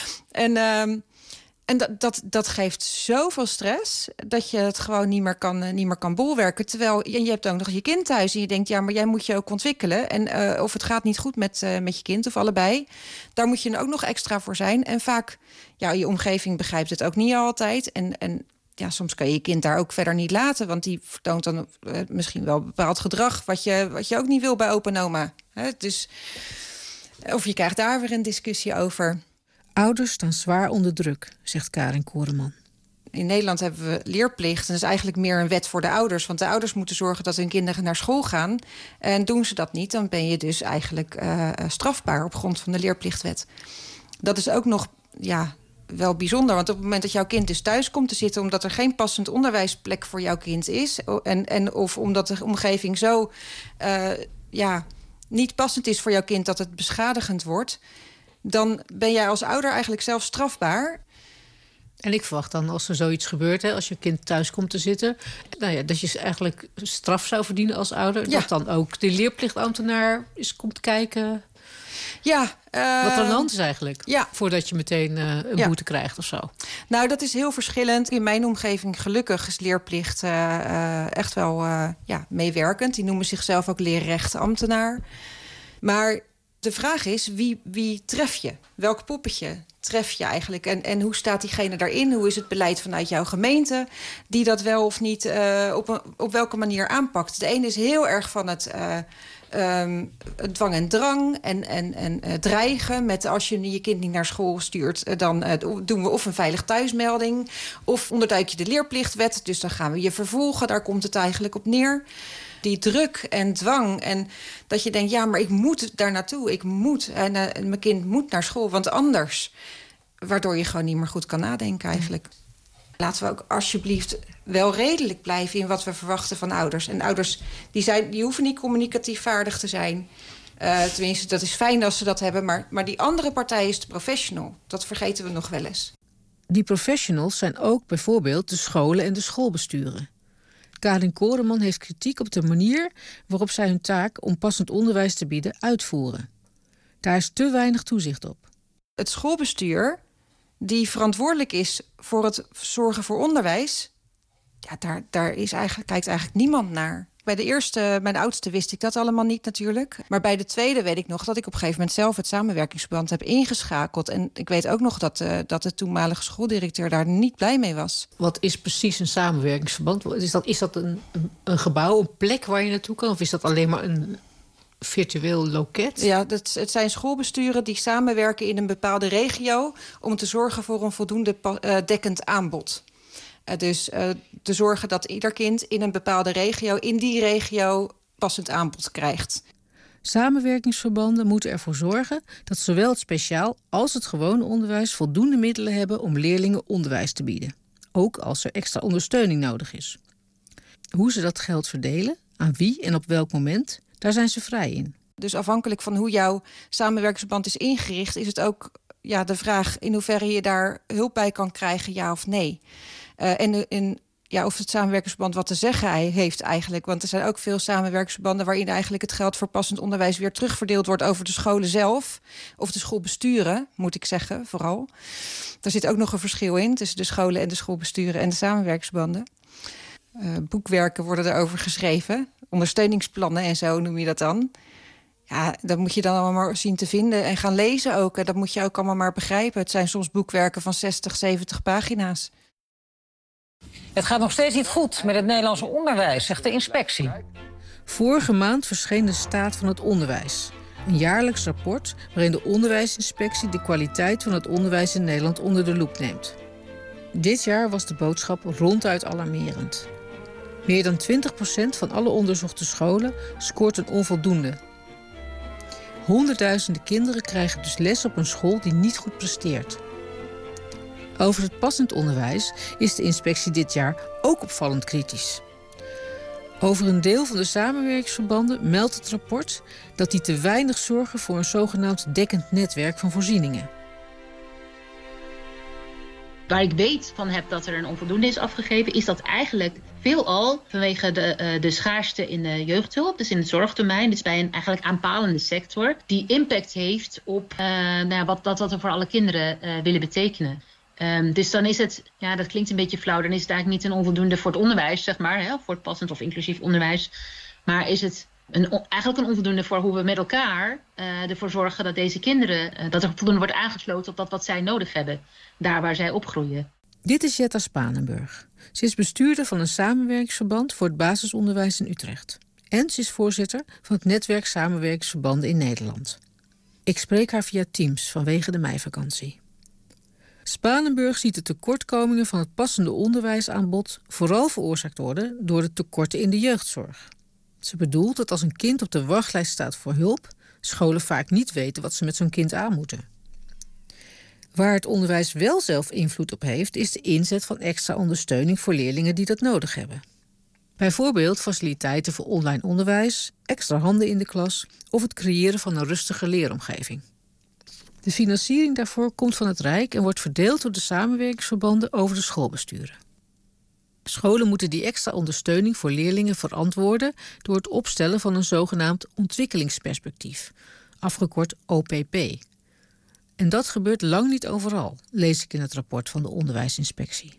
Speaker 3: En dat geeft zoveel stress dat je het gewoon niet meer kan bolwerken. Terwijl je hebt ook nog je kind thuis en je denkt, ja, maar jij moet je ook ontwikkelen. En of het gaat niet goed met je kind of allebei, daar moet je ook nog extra voor zijn. En vaak, je omgeving begrijpt het ook niet altijd. En soms kan je je kind daar ook verder niet laten, want die vertoont dan misschien wel bepaald gedrag wat je ook niet wil bij opa en oma. Dus, of je krijgt daar weer een discussie over.
Speaker 20: Ouders staan zwaar onder druk, zegt Karin Koreman.
Speaker 3: In Nederland hebben we leerplicht. En dat is eigenlijk meer een wet voor de ouders. Want de ouders moeten zorgen dat hun kinderen naar school gaan. En doen ze dat niet, dan ben je dus eigenlijk strafbaar op grond van de leerplichtwet. Dat is ook nog wel bijzonder. Want op het moment dat jouw kind dus thuis komt te zitten, omdat er geen passend onderwijsplek voor jouw kind is, of omdat de omgeving zo niet passend is voor jouw kind dat het beschadigend wordt, dan ben jij als ouder eigenlijk zelf strafbaar.
Speaker 20: En ik verwacht dan, als er zoiets gebeurt, als je kind thuis komt te zitten, dat je eigenlijk straf zou verdienen als ouder. Ja. Dat dan ook de leerplichtambtenaar eens komt kijken.
Speaker 3: Ja,
Speaker 20: wat er aan de hand is eigenlijk. Ja. Voordat je meteen een boete krijgt of zo.
Speaker 3: Nou, dat is heel verschillend. In mijn omgeving gelukkig is leerplicht echt wel meewerkend. Die noemen zichzelf ook leerrechtambtenaar. Maar de vraag is, wie tref je? Welk poppetje tref je eigenlijk? En hoe staat diegene daarin? Hoe is het beleid vanuit jouw gemeente die dat wel of niet op welke manier aanpakt? De ene is heel erg van het dwang en drang en dreigen met als je je kind niet naar school stuurt, dan doen we of een veilig thuismelding of onderduik je de leerplichtwet. Dus dan gaan we je vervolgen. Daar komt het eigenlijk op neer. Die druk en dwang en dat je denkt, ja, maar ik moet daar naartoe. Ik moet. En mijn kind moet naar school, want anders. Waardoor je gewoon niet meer goed kan nadenken eigenlijk. Laten we ook alsjeblieft wel redelijk blijven in wat we verwachten van ouders. En ouders die hoeven niet communicatief vaardig te zijn. Tenminste, dat is fijn als ze dat hebben. Maar die andere partij is de professional. Dat vergeten we nog wel eens.
Speaker 20: Die professionals zijn ook bijvoorbeeld de scholen en de schoolbesturen. Karin Koreman heeft kritiek op de manier waarop zij hun taak om passend onderwijs te bieden uitvoeren. Daar is te weinig toezicht op.
Speaker 3: Het schoolbestuur, die verantwoordelijk is voor het zorgen voor onderwijs, Ja, daar kijkt eigenlijk niemand naar. Bij de eerste, mijn oudste, wist ik dat allemaal niet natuurlijk. Maar bij de tweede weet ik nog dat ik op een gegeven moment zelf het samenwerkingsverband heb ingeschakeld. En ik weet ook nog dat de toenmalige schooldirecteur daar niet blij mee was.
Speaker 20: Wat is precies een samenwerkingsverband? Is dat een gebouw, een plek waar je naartoe kan? Of is dat alleen maar een virtueel loket?
Speaker 3: Ja, het zijn schoolbesturen die samenwerken in een bepaalde regio om te zorgen voor een voldoende dekkend aanbod. Dus te zorgen dat ieder kind in een bepaalde regio, in die regio, passend aanbod krijgt.
Speaker 20: Samenwerkingsverbanden moeten ervoor zorgen dat zowel het speciaal als het gewone onderwijs voldoende middelen hebben om leerlingen onderwijs te bieden. Ook als er extra ondersteuning nodig is. Hoe ze dat geld verdelen, aan wie en op welk moment, daar zijn ze vrij in.
Speaker 3: Dus afhankelijk van hoe jouw samenwerkingsverband is ingericht, is het ook de vraag in hoeverre je daar hulp bij kan krijgen, ja of nee. Of het samenwerkingsverband wat te zeggen heeft eigenlijk. Want er zijn ook veel samenwerkingsverbanden waarin eigenlijk het geld voor passend onderwijs weer terugverdeeld wordt over de scholen zelf. Of de schoolbesturen, moet ik zeggen, vooral. Daar zit ook nog een verschil in tussen de scholen en de schoolbesturen en de samenwerkingsverbanden. Boekwerken worden erover geschreven. Ondersteuningsplannen en zo noem je dat dan. Ja, dat moet je dan allemaal maar zien te vinden en gaan lezen ook. En dat moet je ook allemaal maar begrijpen. Het zijn soms boekwerken van 60, 70 pagina's.
Speaker 4: Het gaat nog steeds niet goed met het Nederlandse onderwijs, zegt de inspectie.
Speaker 20: Vorige maand verscheen de Staat van het Onderwijs. Een jaarlijks rapport waarin de onderwijsinspectie de kwaliteit van het onderwijs in Nederland onder de loep neemt. Dit jaar was de boodschap ronduit alarmerend. Meer dan 20% van alle onderzochte scholen scoort een onvoldoende. Honderdduizenden kinderen krijgen dus les op een school die niet goed presteert. Over het passend onderwijs is de inspectie dit jaar ook opvallend kritisch. Over een deel van de samenwerkingsverbanden meldt het rapport dat die te weinig zorgen voor een zogenaamd dekkend netwerk van voorzieningen.
Speaker 22: Waar ik weet van heb dat er een onvoldoende is afgegeven, is dat eigenlijk veelal vanwege de schaarste in de jeugdhulp, dus in het zorgdomein, dus bij een eigenlijk aanpalende sector, die impact heeft op wat we voor alle kinderen willen betekenen. Dus dan is het, dat klinkt een beetje flauw, dan is het eigenlijk niet een onvoldoende voor het onderwijs, zeg maar, voor het passend of inclusief onderwijs. Maar is het eigenlijk een onvoldoende voor hoe we met elkaar ervoor zorgen dat deze kinderen, dat er voldoende wordt aangesloten op dat wat zij nodig hebben, daar waar zij opgroeien.
Speaker 20: Dit is Jetta Spanenburg. Ze is bestuurder van een samenwerkingsverband voor het basisonderwijs in Utrecht. En ze is voorzitter van het netwerk samenwerkingsverbanden in Nederland. Ik spreek haar via Teams vanwege de meivakantie. Spanenburg ziet de tekortkomingen van het passende onderwijsaanbod vooral veroorzaakt worden door de tekorten in de jeugdzorg. Ze bedoelt dat als een kind op de wachtlijst staat voor hulp, scholen vaak niet weten wat ze met zo'n kind aan moeten. Waar het onderwijs wel zelf invloed op heeft, is de inzet van extra ondersteuning voor leerlingen die dat nodig hebben. Bijvoorbeeld faciliteiten voor online onderwijs, extra handen in de klas of het creëren van een rustige leeromgeving. De financiering daarvoor komt van het Rijk en wordt verdeeld door de samenwerkingsverbanden over de schoolbesturen. Scholen moeten die extra ondersteuning voor leerlingen verantwoorden door het opstellen van een zogenaamd ontwikkelingsperspectief, afgekort OPP. En dat gebeurt lang niet overal, lees ik in het rapport van de onderwijsinspectie.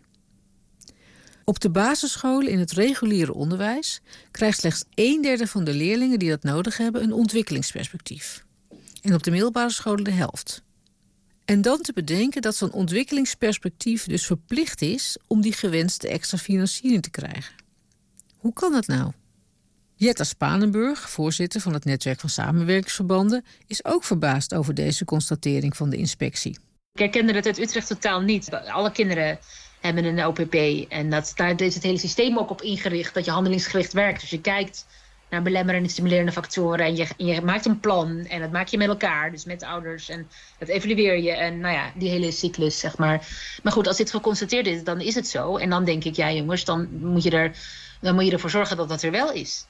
Speaker 20: Op de basisscholen in het reguliere onderwijs krijgt slechts 1/3 van de leerlingen die dat nodig hebben een ontwikkelingsperspectief. En op de middelbare scholen de helft. En dan te bedenken dat zo'n ontwikkelingsperspectief dus verplicht is om die gewenste extra financiering te krijgen. Hoe kan dat nou? Jetta Spanenburg, voorzitter van het netwerk van samenwerkingsverbanden, is ook verbaasd over deze constatering van de inspectie.
Speaker 22: Ik herkende het uit Utrecht totaal niet. Alle kinderen hebben een OPP en daar is het hele systeem ook op ingericht dat je handelingsgericht werkt. Dus je kijkt naar belemmerende en stimulerende factoren en je maakt een plan en dat maak je met elkaar, dus met de ouders en dat evalueer je en die hele cyclus, zeg maar. Maar goed, als dit geconstateerd is, dan is het zo en dan denk ik, ja jongens, dan moet je ervoor zorgen dat dat er wel is.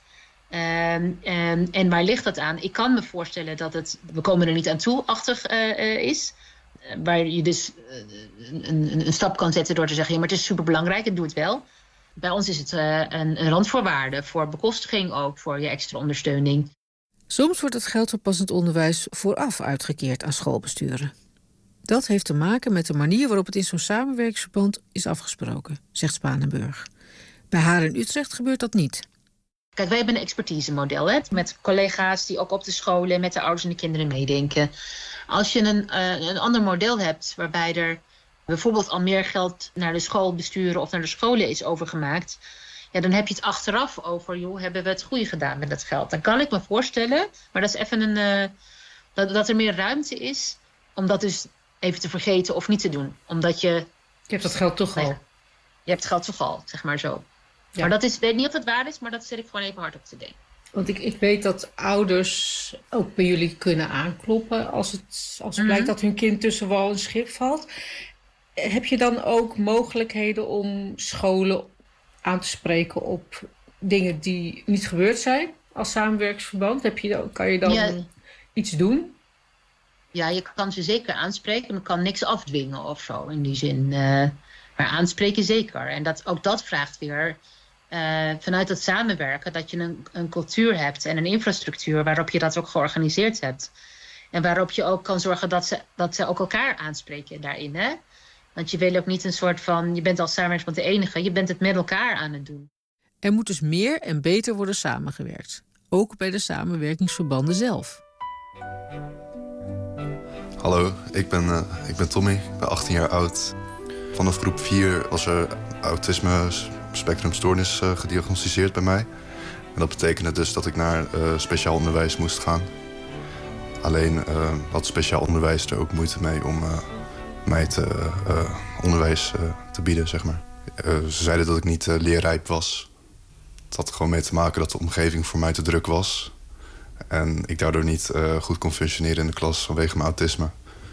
Speaker 22: En waar ligt dat aan? Ik kan me voorstellen dat we komen er niet aan toe, achtig is. Waar je dus een stap kan zetten door te zeggen, ja, maar het is superbelangrijk, ik doe het wel. Bij ons is het een randvoorwaarde voor bekostiging ook, voor je extra ondersteuning.
Speaker 20: Soms wordt het geld voor passend onderwijs vooraf uitgekeerd aan schoolbesturen. Dat heeft te maken met de manier waarop het in zo'n samenwerkingsverband is afgesproken, zegt Spanenburg. Bij haar in Utrecht gebeurt dat niet.
Speaker 22: Kijk, wij hebben een expertisemodel, hè, met collega's die ook op de scholen met de ouders en de kinderen meedenken. Als je een ander model hebt waarbij er bijvoorbeeld al meer geld naar de schoolbesturen of naar de scholen is overgemaakt, ja, dan heb je het achteraf over, joh, hebben we het goede gedaan met dat geld? Dan kan ik me voorstellen, maar dat is even dat er meer ruimte is om dat dus even te vergeten of niet te doen. Omdat je
Speaker 19: hebt dat geld toch al.
Speaker 22: Je hebt het geld toch al, zeg maar zo. Ja. Maar dat is, weet niet of het waar is, maar dat zet ik gewoon even hard op te denken.
Speaker 19: Want ik weet dat ouders ook bij jullie kunnen aankloppen als blijkt dat hun kind tussen wal en schip valt. Heb je dan ook mogelijkheden om scholen aan te spreken op dingen die niet gebeurd zijn als samenwerkingsverband? Kan je dan iets doen?
Speaker 22: Ja, je kan ze zeker aanspreken, maar kan niks afdwingen of zo in die zin. Maar aanspreken zeker. En ook dat vraagt weer vanuit het samenwerken dat je een cultuur hebt en een infrastructuur waarop je dat ook georganiseerd hebt. En waarop je ook kan zorgen dat ze ook elkaar aanspreken daarin. Hè? Want je wil ook niet een soort van, je bent als samenwerkingsverband de enige, je bent het met elkaar aan het doen.
Speaker 20: Er moet dus meer en beter worden samengewerkt. Ook bij de samenwerkingsverbanden zelf.
Speaker 15: Hallo, ik ben Tommy, ik ben 18 jaar oud. Vanaf groep 4 was er autisme spectrumstoornis gediagnosticeerd bij mij. En dat betekende dus dat ik naar speciaal onderwijs moest gaan. Alleen had speciaal onderwijs er ook moeite mee om mij onderwijs te bieden, zeg maar. Ze zeiden dat ik niet leerrijp was. Het had er gewoon mee te maken dat de omgeving voor mij te druk was. En ik daardoor niet goed kon functioneren in de klas vanwege mijn autisme.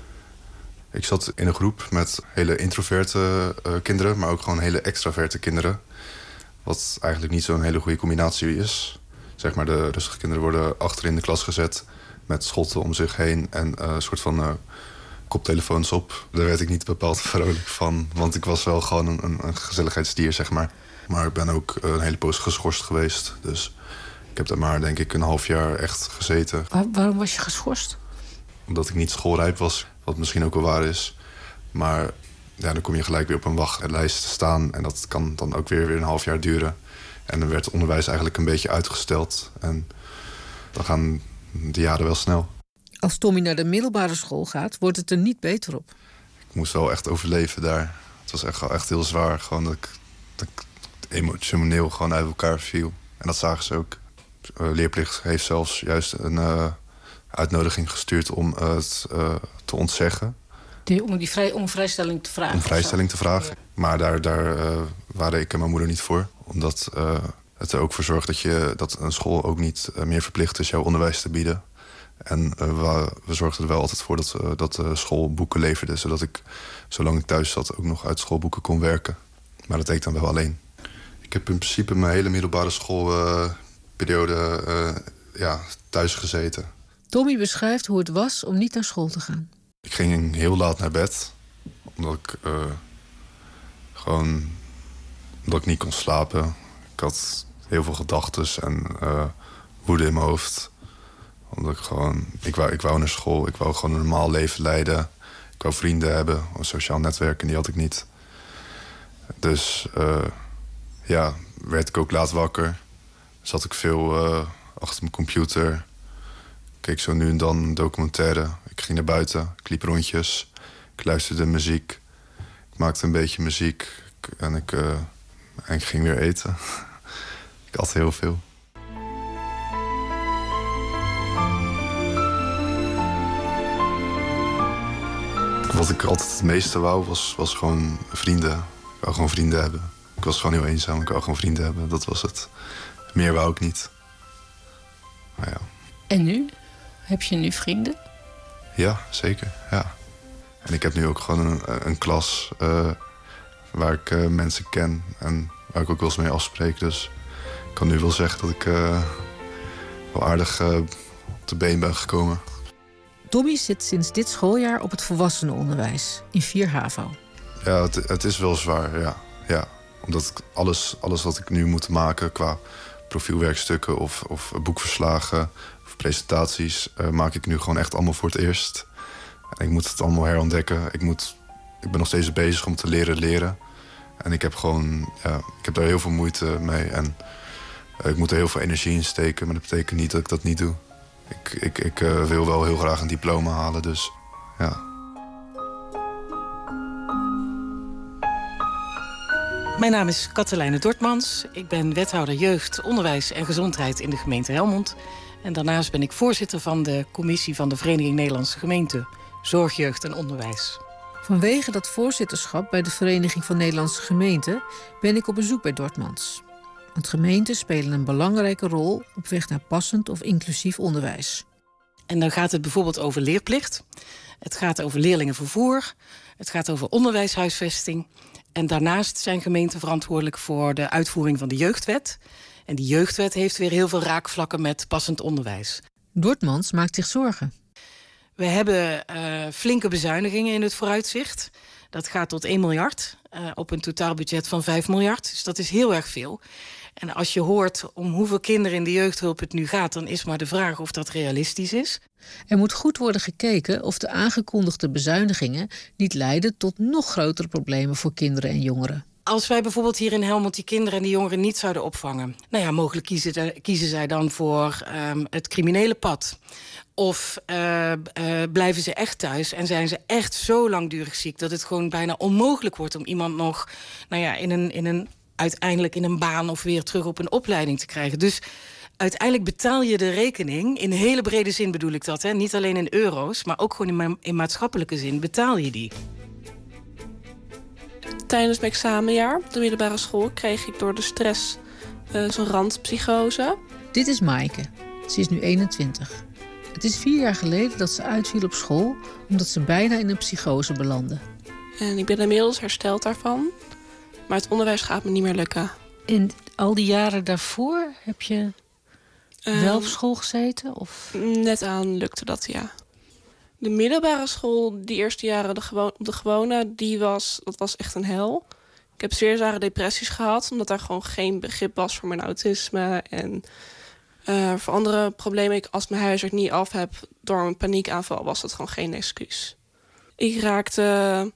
Speaker 15: Ik zat in een groep met hele introverte kinderen, maar ook gewoon hele extraverte kinderen. Wat eigenlijk niet zo'n hele goede combinatie is. Zeg maar, de rustige kinderen worden achterin de klas gezet met schotten om zich heen en een soort van koptelefoons op. Daar werd ik niet bepaald vrolijk van, want ik was wel gewoon een gezelligheidsdier, zeg maar. Maar ik ben ook een hele poos geschorst geweest. Dus ik heb daar maar, denk ik, een half jaar echt gezeten.
Speaker 20: Waarom was je geschorst?
Speaker 15: Omdat ik niet schoolrijp was, wat misschien ook wel waar is. Maar ja, dan kom je gelijk weer op een wachtlijst te staan. En dat kan dan ook weer een half jaar duren. En dan werd het onderwijs eigenlijk een beetje uitgesteld. En dan gaan de jaren wel snel.
Speaker 20: Als Tommy naar de middelbare school gaat, wordt het er niet beter op.
Speaker 15: Ik moest wel echt overleven daar. Het was echt heel zwaar. Gewoon dat ik emotioneel gewoon uit elkaar viel. En dat zagen ze ook. Leerplicht heeft zelfs juist een uitnodiging gestuurd om het te ontzeggen.
Speaker 20: Om vrijstelling te vragen?
Speaker 15: Om vrijstelling te vragen. Ja. Maar daar waren ik en mijn moeder niet voor. Omdat het er ook voor zorgt dat een school ook niet meer verplicht is jouw onderwijs te bieden. En we zorgden er wel altijd voor dat de school boeken leverde. Zodat ik, zolang ik thuis zat, ook nog uit schoolboeken kon werken. Maar dat deed ik dan wel alleen. Ik heb in principe mijn hele middelbare schoolperiode thuis gezeten.
Speaker 20: Tommy beschrijft hoe het was om niet naar school te gaan.
Speaker 15: Ik ging heel laat naar bed. Omdat ik niet kon slapen. Ik had heel veel gedachten en woede in mijn hoofd. Omdat ik wou naar school. Ik wou gewoon een normaal leven leiden. Ik wou vrienden hebben. Een sociaal netwerk en die had ik niet. Dus werd ik ook laat wakker. Zat ik veel achter mijn computer. Keek zo nu en dan een documentaire. Ik ging naar buiten, ik liep rondjes. Ik luisterde muziek. Ik maakte een beetje muziek. En ik ging weer eten. Ik at heel veel. Wat ik altijd het meeste wou, was gewoon vrienden. Ik wou gewoon vrienden hebben. Ik was gewoon heel eenzaam, ik wou gewoon vrienden hebben. Dat was het. Meer wou ik niet. Maar ja.
Speaker 20: En nu? Heb je nu vrienden?
Speaker 15: Ja, zeker. Ja. En ik heb nu ook gewoon een klas waar ik mensen ken en waar ik ook wel eens mee afspreek. Dus ik kan nu wel zeggen dat ik wel aardig op de been ben gekomen.
Speaker 20: Tommy zit sinds dit schooljaar op het volwassenenonderwijs in 4 HAVO.
Speaker 15: Ja, het is wel zwaar, ja. Omdat alles wat ik nu moet maken qua profielwerkstukken of boekverslagen of presentaties, maak ik nu gewoon echt allemaal voor het eerst. En ik moet het allemaal herontdekken. Ik ben nog steeds bezig om te leren. En ik heb daar heel veel moeite mee. En ik moet er heel veel energie in steken. Maar dat betekent niet dat ik dat niet doe. Ik wil wel heel graag een diploma halen, dus ja.
Speaker 5: Mijn naam is Katelijne Dortmans. Ik ben wethouder jeugd, onderwijs en gezondheid in de gemeente Helmond. En daarnaast ben ik voorzitter van de commissie van de Vereniging Nederlandse Gemeenten Zorg, Jeugd en Onderwijs.
Speaker 20: Vanwege dat voorzitterschap bij de Vereniging van Nederlandse Gemeenten ben ik op bezoek bij Dortmans. Want gemeenten spelen een belangrijke rol op weg naar passend of inclusief onderwijs.
Speaker 5: En dan gaat het bijvoorbeeld over leerplicht. Het gaat over leerlingenvervoer. Het gaat over onderwijshuisvesting. En daarnaast zijn gemeenten verantwoordelijk voor de uitvoering van de jeugdwet. En die jeugdwet heeft weer heel veel raakvlakken met passend onderwijs.
Speaker 20: Dortmans maakt zich zorgen.
Speaker 5: We hebben flinke bezuinigingen in het vooruitzicht. Dat gaat tot 1 miljard op een totaalbudget van 5 miljard. Dus dat is heel erg veel. En als je hoort om hoeveel kinderen in de jeugdhulp het nu gaat, dan is maar de vraag of dat realistisch is.
Speaker 20: Er moet goed worden gekeken of de aangekondigde bezuinigingen niet leiden tot nog grotere problemen voor kinderen en jongeren.
Speaker 5: Als wij bijvoorbeeld hier in Helmond die kinderen en die jongeren niet zouden opvangen, nou ja, mogelijk kiezen zij dan voor het criminele pad. Of blijven ze echt thuis en zijn ze echt zo langdurig ziek dat het gewoon bijna onmogelijk wordt om iemand nog uiteindelijk in een baan of weer terug op een opleiding te krijgen. Dus uiteindelijk betaal je de rekening, in hele brede zin bedoel ik dat, hè? Niet alleen in euro's, maar ook gewoon in maatschappelijke zin betaal je die.
Speaker 13: Tijdens mijn examenjaar op de middelbare school kreeg ik door de stress zo'n randpsychose.
Speaker 20: Dit is Maaike. Ze is nu 21. Het is 4 jaar geleden dat ze uitviel op school omdat ze bijna in een psychose belandde.
Speaker 13: En ik ben inmiddels hersteld daarvan. Maar het onderwijs gaat me niet meer lukken.
Speaker 20: In al die jaren daarvoor heb je wel op school gezeten? Of?
Speaker 13: Net aan lukte dat, ja. De middelbare school, die eerste jaren de gewone, dat was echt een hel. Ik heb zeer zware depressies gehad, omdat daar gewoon geen begrip was voor mijn autisme. En voor andere problemen, als mijn huiswerk niet af heb door een paniekaanval, was dat gewoon geen excuus. Ik raakte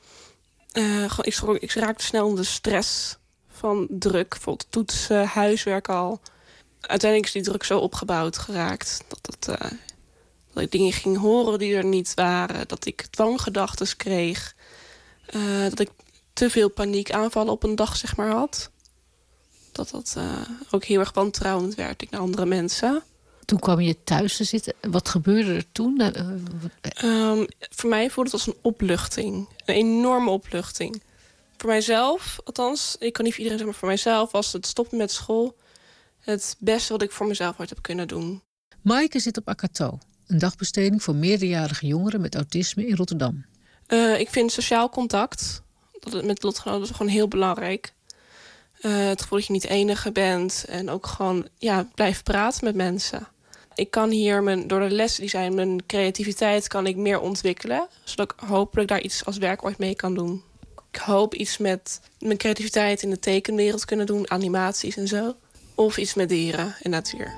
Speaker 13: snel in de stress van druk. Bijvoorbeeld toetsen, huiswerk al. Uiteindelijk is die druk zo opgebouwd geraakt dat ik dingen ging horen die er niet waren. Dat ik dwanggedachten kreeg. Dat ik te veel paniekaanvallen op een dag had. Dat ook heel erg wantrouwend werd naar andere mensen.
Speaker 20: Toen kwam je thuis te zitten. Wat gebeurde er toen?
Speaker 13: Voor mij voelde het als een opluchting. Een enorme opluchting. Voor mijzelf, althans, ik kan niet voor iedereen zeggen, maar voor mijzelf was het stoppen met school het beste wat ik voor mezelf ooit heb kunnen doen.
Speaker 20: Maaike zit op Akato, een dagbesteding voor meerderjarige jongeren met autisme in Rotterdam.
Speaker 13: Ik vind sociaal contact met lotgenoten gewoon heel belangrijk. Het gevoel dat je niet enige bent en ook gewoon blijven praten met mensen. Ik kan hier door de lessen die zijn, mijn creativiteit kan ik meer ontwikkelen. Zodat ik hopelijk daar iets als werk ooit mee kan doen. Ik hoop iets met mijn creativiteit in de tekenwereld kunnen doen, animaties en zo. Of iets met dieren en natuur.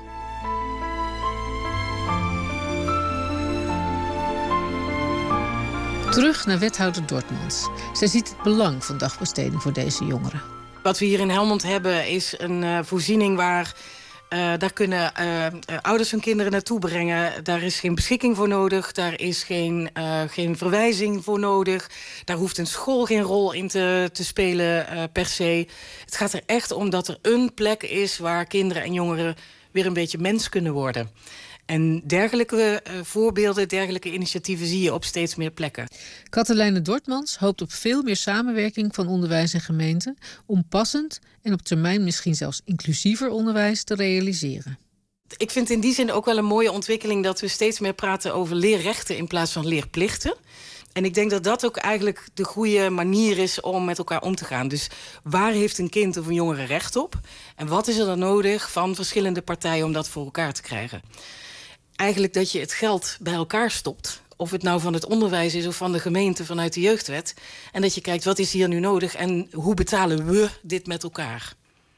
Speaker 20: Terug naar wethouder Dortmans. Zij ziet het belang van dagbesteding voor deze jongeren.
Speaker 5: Wat we hier in Helmond hebben is een voorziening waar daar kunnen ouders hun kinderen naartoe brengen. Daar is geen beschikking voor nodig. Daar is geen verwijzing voor nodig. Daar hoeft een school geen rol in te spelen per se. Het gaat er echt om dat er een plek is waar kinderen en jongeren weer een beetje mens kunnen worden. En dergelijke voorbeelden, dergelijke initiatieven zie je op steeds meer plekken.
Speaker 20: Katelijne Dortmans hoopt op veel meer samenwerking van onderwijs en gemeenten om passend en op termijn misschien zelfs inclusiever onderwijs te realiseren.
Speaker 5: Ik vind in die zin ook wel een mooie ontwikkeling dat we steeds meer praten over leerrechten in plaats van leerplichten. En ik denk dat dat ook eigenlijk de goede manier is om met elkaar om te gaan. Dus waar heeft een kind of een jongere recht op? En wat is er dan nodig van verschillende partijen om dat voor elkaar te krijgen? Eigenlijk dat je het geld bij elkaar stopt. Of het nou van het onderwijs is of van de gemeente vanuit de jeugdwet. En dat je kijkt, wat is hier nu nodig en hoe betalen we dit met elkaar?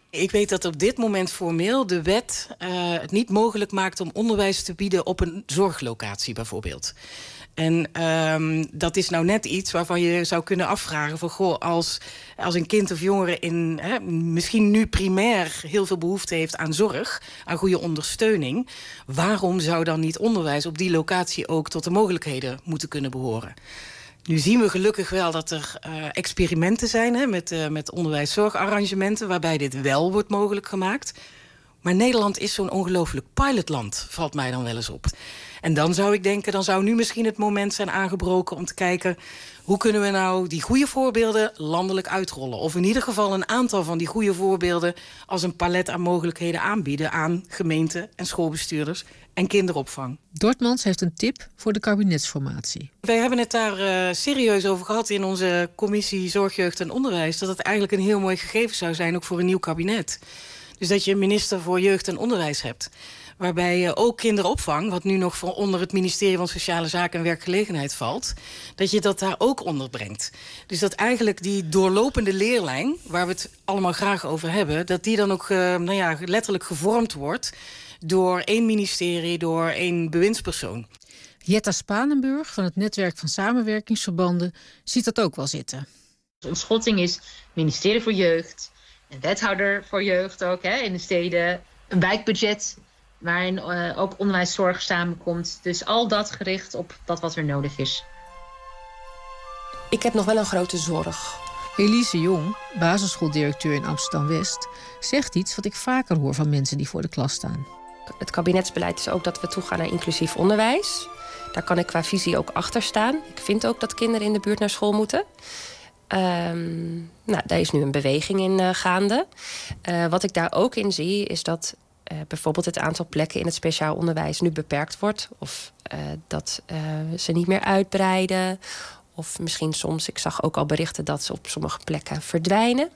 Speaker 5: Ik weet dat op dit moment formeel de wet het niet mogelijk maakt om onderwijs te bieden op een zorglocatie bijvoorbeeld. En dat is nou net iets waarvan je zou kunnen afvragen van goh, als een kind of jongere misschien nu primair heel veel behoefte heeft aan zorg, aan goede ondersteuning, waarom zou dan niet onderwijs op die locatie ook tot de mogelijkheden moeten kunnen behoren? Nu zien we gelukkig wel dat er experimenten zijn met onderwijszorgarrangementen waarbij dit wel wordt mogelijk gemaakt. Maar Nederland is zo'n ongelooflijk pilotland, valt mij dan wel eens op. En dan zou ik denken, dan zou nu misschien het moment zijn aangebroken om te kijken, hoe kunnen we nou die goede voorbeelden landelijk uitrollen? Of in ieder geval een aantal van die goede voorbeelden als een palet aan mogelijkheden aanbieden aan gemeenten en schoolbestuurders en kinderopvang.
Speaker 20: Dortmans heeft een tip voor de kabinetsformatie.
Speaker 5: Wij hebben het daar serieus over gehad in onze commissie Zorg, Jeugd en Onderwijs, dat het eigenlijk een heel mooi gegeven zou zijn, ook voor een nieuw kabinet. Dus dat je een minister voor Jeugd en Onderwijs hebt, waarbij ook kinderopvang, wat nu nog onder het ministerie van Sociale Zaken en Werkgelegenheid valt, dat je dat daar ook onderbrengt. Dus dat eigenlijk die doorlopende leerlijn, waar we het allemaal graag over hebben, dat die dan ook letterlijk gevormd wordt door één ministerie, door één bewindspersoon.
Speaker 20: Jetta Spanenburg van het netwerk van samenwerkingsverbanden ziet dat ook wel zitten.
Speaker 22: Onze schotting is ministerie voor Jeugd, een wethouder voor jeugd ook in de steden, een wijkbudget waarin ook onderwijszorg samenkomt. Dus al dat gericht op dat wat er nodig is.
Speaker 17: Ik heb nog wel een grote zorg.
Speaker 20: Elise Jong, basisschooldirecteur in Amsterdam-West, zegt iets wat ik vaker hoor van mensen die voor de klas staan.
Speaker 17: Het kabinetsbeleid is ook dat we toegaan naar inclusief onderwijs. Daar kan ik qua visie ook achter staan. Ik vind ook dat kinderen in de buurt naar school moeten. Daar is nu een beweging in gaande. Wat ik daar ook in zie is dat bijvoorbeeld het aantal plekken in het speciaal onderwijs nu beperkt wordt. Of dat ze niet meer uitbreiden. Of misschien soms, ik zag ook al berichten dat ze op sommige plekken verdwijnen.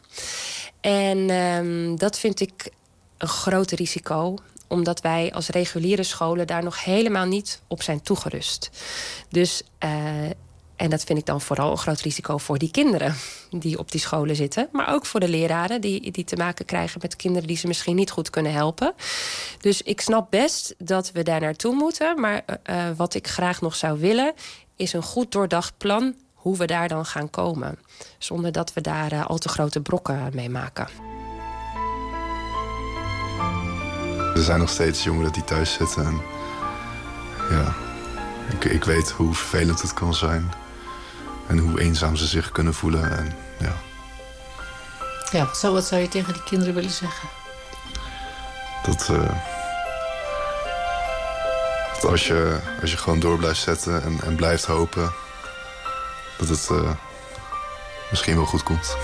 Speaker 17: En dat vind ik een groot risico, omdat wij als reguliere scholen daar nog helemaal niet op zijn toegerust. Dus, en dat vind ik dan vooral een groot risico voor die kinderen die op die scholen zitten. Maar ook voor de leraren die te maken krijgen met kinderen die ze misschien niet goed kunnen helpen. Dus ik snap best dat we daar naartoe moeten. Maar wat ik graag nog zou willen is een goed doordacht plan hoe we daar dan gaan komen. Zonder dat we daar al te grote brokken mee maken.
Speaker 15: Er zijn nog steeds jongeren die thuis zitten. En ja, ik weet hoe vervelend het kan zijn. En hoe eenzaam ze zich kunnen voelen. En, ja.
Speaker 20: Ja, wat zou je tegen die kinderen willen zeggen?
Speaker 15: Dat als je gewoon door blijft zetten en blijft hopen, dat het misschien wel goed komt.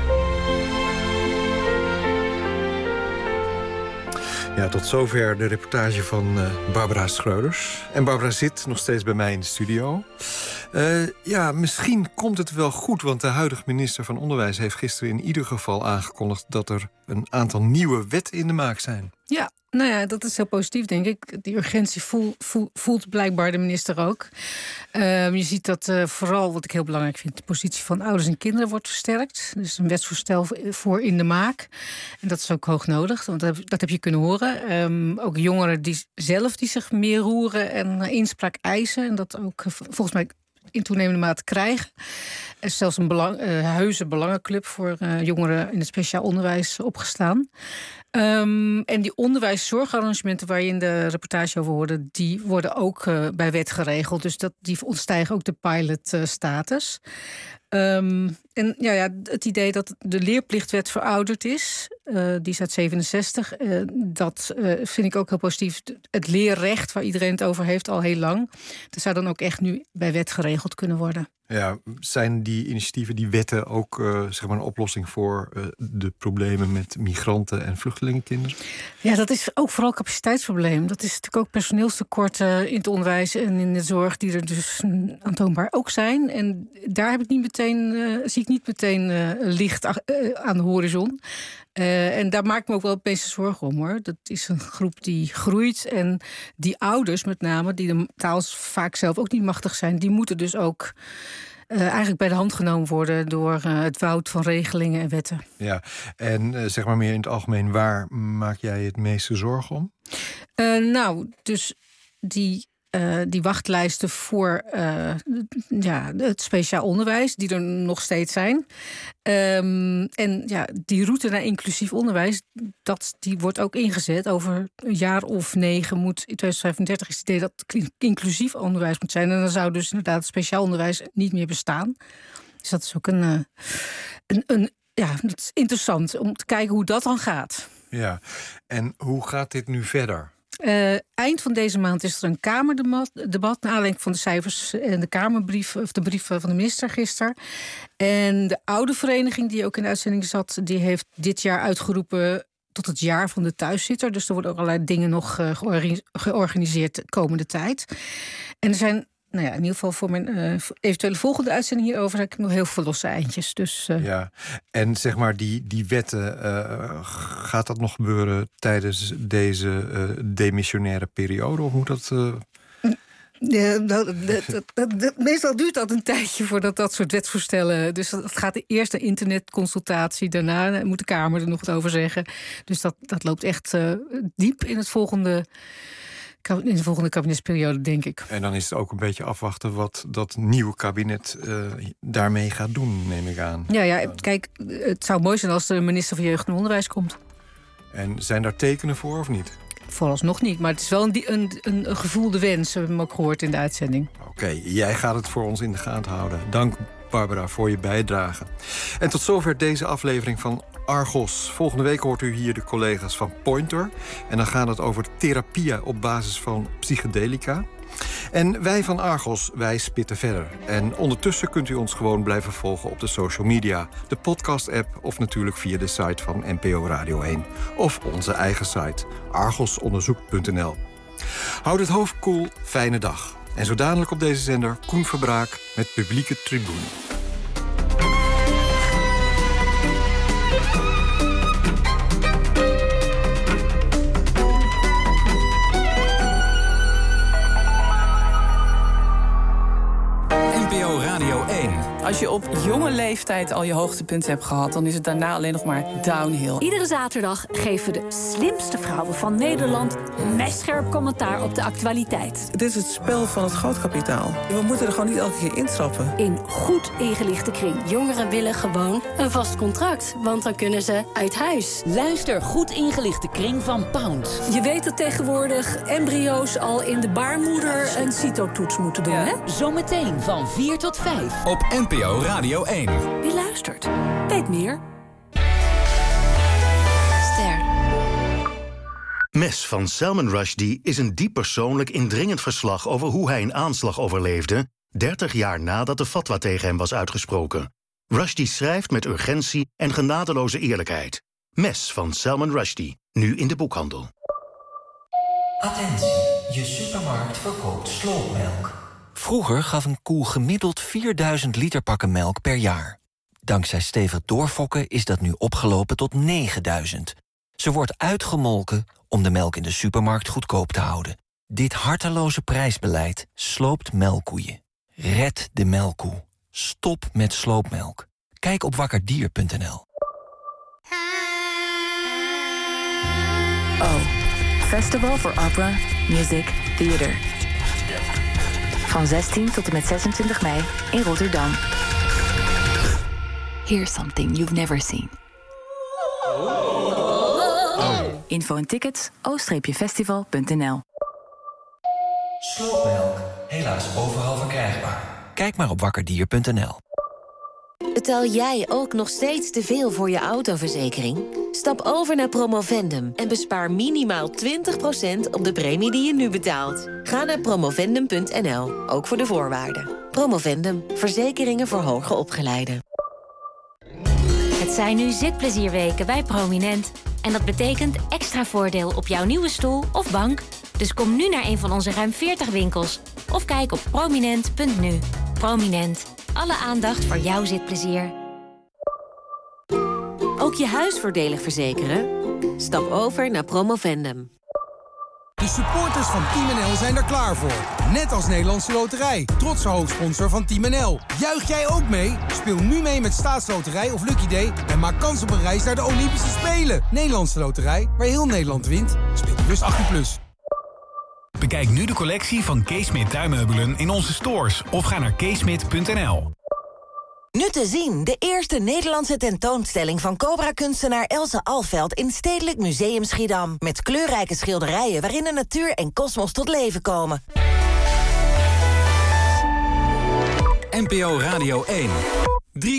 Speaker 1: Ja, tot zover de reportage van Barbara Schroeders. En Barbara zit nog steeds bij mij in de studio. Misschien komt het wel goed, want de huidige minister van Onderwijs heeft gisteren in ieder geval aangekondigd dat er een aantal nieuwe wetten in de maak zijn.
Speaker 12: Ja, nou ja, dat is heel positief, denk ik. Die urgentie voelt blijkbaar de minister ook. Je ziet dat vooral, wat ik heel belangrijk vind, de positie van ouders en kinderen wordt versterkt. Dus een wetsvoorstel voor in de maak. En dat is ook hoog nodig, want dat heb je kunnen horen. Ook jongeren die zich meer roeren en inspraak eisen. En dat ook volgens mij in toenemende mate krijgen. Er is zelfs een heuse belangenclub voor jongeren in het speciaal onderwijs opgestaan. En die onderwijszorgarrangementen waar je in de reportage over hoorde, die worden ook bij wet geregeld. Dus die ontstijgen ook de pilotstatus. En het idee dat de leerplichtwet verouderd is, die is uit 67, dat vind ik ook heel positief. Het leerrecht, waar iedereen het over heeft al heel lang, dat zou dan ook echt nu bij wet geregeld kunnen worden.
Speaker 1: Ja, zijn die initiatieven, die wetten ook een oplossing voor de problemen met migranten en vluchtelingenkinderen?
Speaker 12: Ja, dat is ook vooral een capaciteitsprobleem. Dat is natuurlijk ook personeelstekorten in het onderwijs en in de zorg die er dus aantoonbaar ook zijn. En daar heb ik zie ik niet meteen licht aan de horizon. En daar maak ik me ook wel het meeste zorgen om, hoor. Dat is een groep die groeit. En die ouders met name, die de taal vaak zelf ook niet machtig zijn, die moeten dus ook eigenlijk bij de hand genomen worden door het woud van regelingen en wetten.
Speaker 1: Ja, en zeg maar meer in het algemeen, waar maak jij het meeste zorgen om?
Speaker 12: Dus die wachtlijsten voor het speciaal onderwijs, die er nog steeds zijn. Die route naar inclusief onderwijs, die wordt ook ingezet. Over een jaar of 9 moet, in 2035 is het idee dat het inclusief onderwijs moet zijn. En dan zou dus inderdaad het speciaal onderwijs niet meer bestaan. Dus dat is ook dat is interessant om te kijken hoe dat dan gaat.
Speaker 1: Ja, en hoe gaat dit nu verder?
Speaker 12: Eind van deze maand is er een Kamerdebat naar aanleiding van de cijfers en de Kamerbrief of de brief van de minister gisteren. En de oude vereniging die ook in de uitzending zat, die heeft dit jaar uitgeroepen tot het jaar van de thuiszitter. Dus er worden ook allerlei dingen nog georganiseerd de komende tijd. En er zijn, in ieder geval voor mijn eventuele volgende uitzending hierover, heb ik nog heel veel losse eindjes. Dus,
Speaker 1: Ja, en zeg maar die wetten, gaat dat nog gebeuren tijdens deze demissionaire periode? Of moet dat...
Speaker 12: Meestal duurt dat een tijdje voordat dat soort wetsvoorstellen. Dus dat gaat eerst een internetconsultatie, daarna moet de Kamer er nog wat over zeggen. Dus dat loopt echt diep in de volgende kabinetsperiode, denk ik.
Speaker 1: En dan is het ook een beetje afwachten wat dat nieuwe kabinet daarmee gaat doen, neem ik aan.
Speaker 12: Ja, kijk, het zou mooi zijn als de minister van Jeugd en Onderwijs komt.
Speaker 1: En zijn daar tekenen voor of niet?
Speaker 12: Vooralsnog niet, maar het is wel een gevoelde wens. We hebben hem ook gehoord in de uitzending.
Speaker 1: Oké, jij gaat het voor ons in de gaten houden. Dank, Barbara, voor je bijdrage. En tot zover deze aflevering van Argos. Volgende week hoort u hier de collega's van Pointer. En dan gaat het over therapieën op basis van psychedelica. En wij van Argos, wij spitten verder. En ondertussen kunt u ons gewoon blijven volgen op de social media, de podcast-app of natuurlijk via de site van NPO Radio 1. Of onze eigen site, argosonderzoek.nl. Houd het hoofd koel, fijne dag. En zo dadelijk op deze zender Koen Verbraak met Publieke Tribune.
Speaker 11: NPO Radio 1.
Speaker 8: Als je op jonge leeftijd al je hoogtepunt hebt gehad, dan is het daarna alleen nog maar downhill.
Speaker 9: Iedere zaterdag geven we de slimste vrouwen van Nederland messcherp commentaar op de actualiteit.
Speaker 8: Dit is het spel van het grootkapitaal. We moeten er gewoon niet elke keer intrappen.
Speaker 9: In goed ingelichte kring.
Speaker 23: Jongeren willen gewoon een vast contract, want dan kunnen ze uit huis.
Speaker 24: Luister Goed Ingelichte Kring van Pound.
Speaker 9: Je weet dat tegenwoordig embryo's al in de baarmoeder een cytotoets moeten doen, hè?
Speaker 24: Zometeen van 4 tot 5.
Speaker 11: Op NPO Radio 1.
Speaker 9: Wie luistert, weet meer.
Speaker 25: Ster. Mes van Salman Rushdie is een diep persoonlijk indringend verslag over hoe hij een aanslag overleefde 30 jaar nadat de fatwa tegen hem was uitgesproken. Rushdie schrijft met urgentie en genadeloze eerlijkheid. Mes van Salman Rushdie, nu in de boekhandel.
Speaker 26: Attentie, je supermarkt verkoopt sloopmelk.
Speaker 27: Vroeger gaf een koe gemiddeld 4000 liter pakken melk per jaar. Dankzij stevig doorfokken is dat nu opgelopen tot 9000. Ze wordt uitgemolken om de melk in de supermarkt goedkoop te houden. Dit harteloze prijsbeleid sloopt melkkoeien. Red de melkkoe. Stop met sloopmelk. Kijk op wakkerdier.nl.
Speaker 28: Festival for Opera, Music, Theater. Van 16 tot en met 26 mei in Rotterdam. Here's something you've never seen. Info en tickets o-festival.nl.
Speaker 26: Sloopmelk, helaas overal verkrijgbaar.
Speaker 27: Kijk maar op wakkerdier.nl.
Speaker 29: Betaal jij ook nog steeds te veel voor je autoverzekering? Stap over naar Promovendum en bespaar minimaal 20% op de premie die je nu betaalt. Ga naar promovendum.nl, ook voor de voorwaarden. Promovendum, verzekeringen voor hoger opgeleiden.
Speaker 30: Het zijn nu zitplezierweken bij Prominent. En dat betekent extra voordeel op jouw nieuwe stoel of bank. Dus kom nu naar een van onze ruim 40 winkels. Of kijk op prominent.nu. Prominent. Alle aandacht voor jouw zitplezier.
Speaker 29: Ook je huis voordelig verzekeren? Stap over naar Promovendum.
Speaker 2: De supporters van Team NL zijn er klaar voor. Net als Nederlandse Loterij, trotse hoofdsponsor van Team NL. Juich jij ook mee? Speel nu mee met Staatsloterij of Lucky Day en maak kans op een reis naar de Olympische Spelen. Nederlandse Loterij, waar heel Nederland wint. Speel plus 18+.
Speaker 3: Bekijk nu de collectie van Keesmit tuinmeubelen in onze stores of ga naar keesmit.nl.
Speaker 4: Nu te zien, de eerste Nederlandse tentoonstelling van Cobra-kunstenaar Else Alveld in Stedelijk Museum Schiedam. Met kleurrijke schilderijen waarin de natuur en kosmos tot leven komen.
Speaker 11: NPO Radio 1.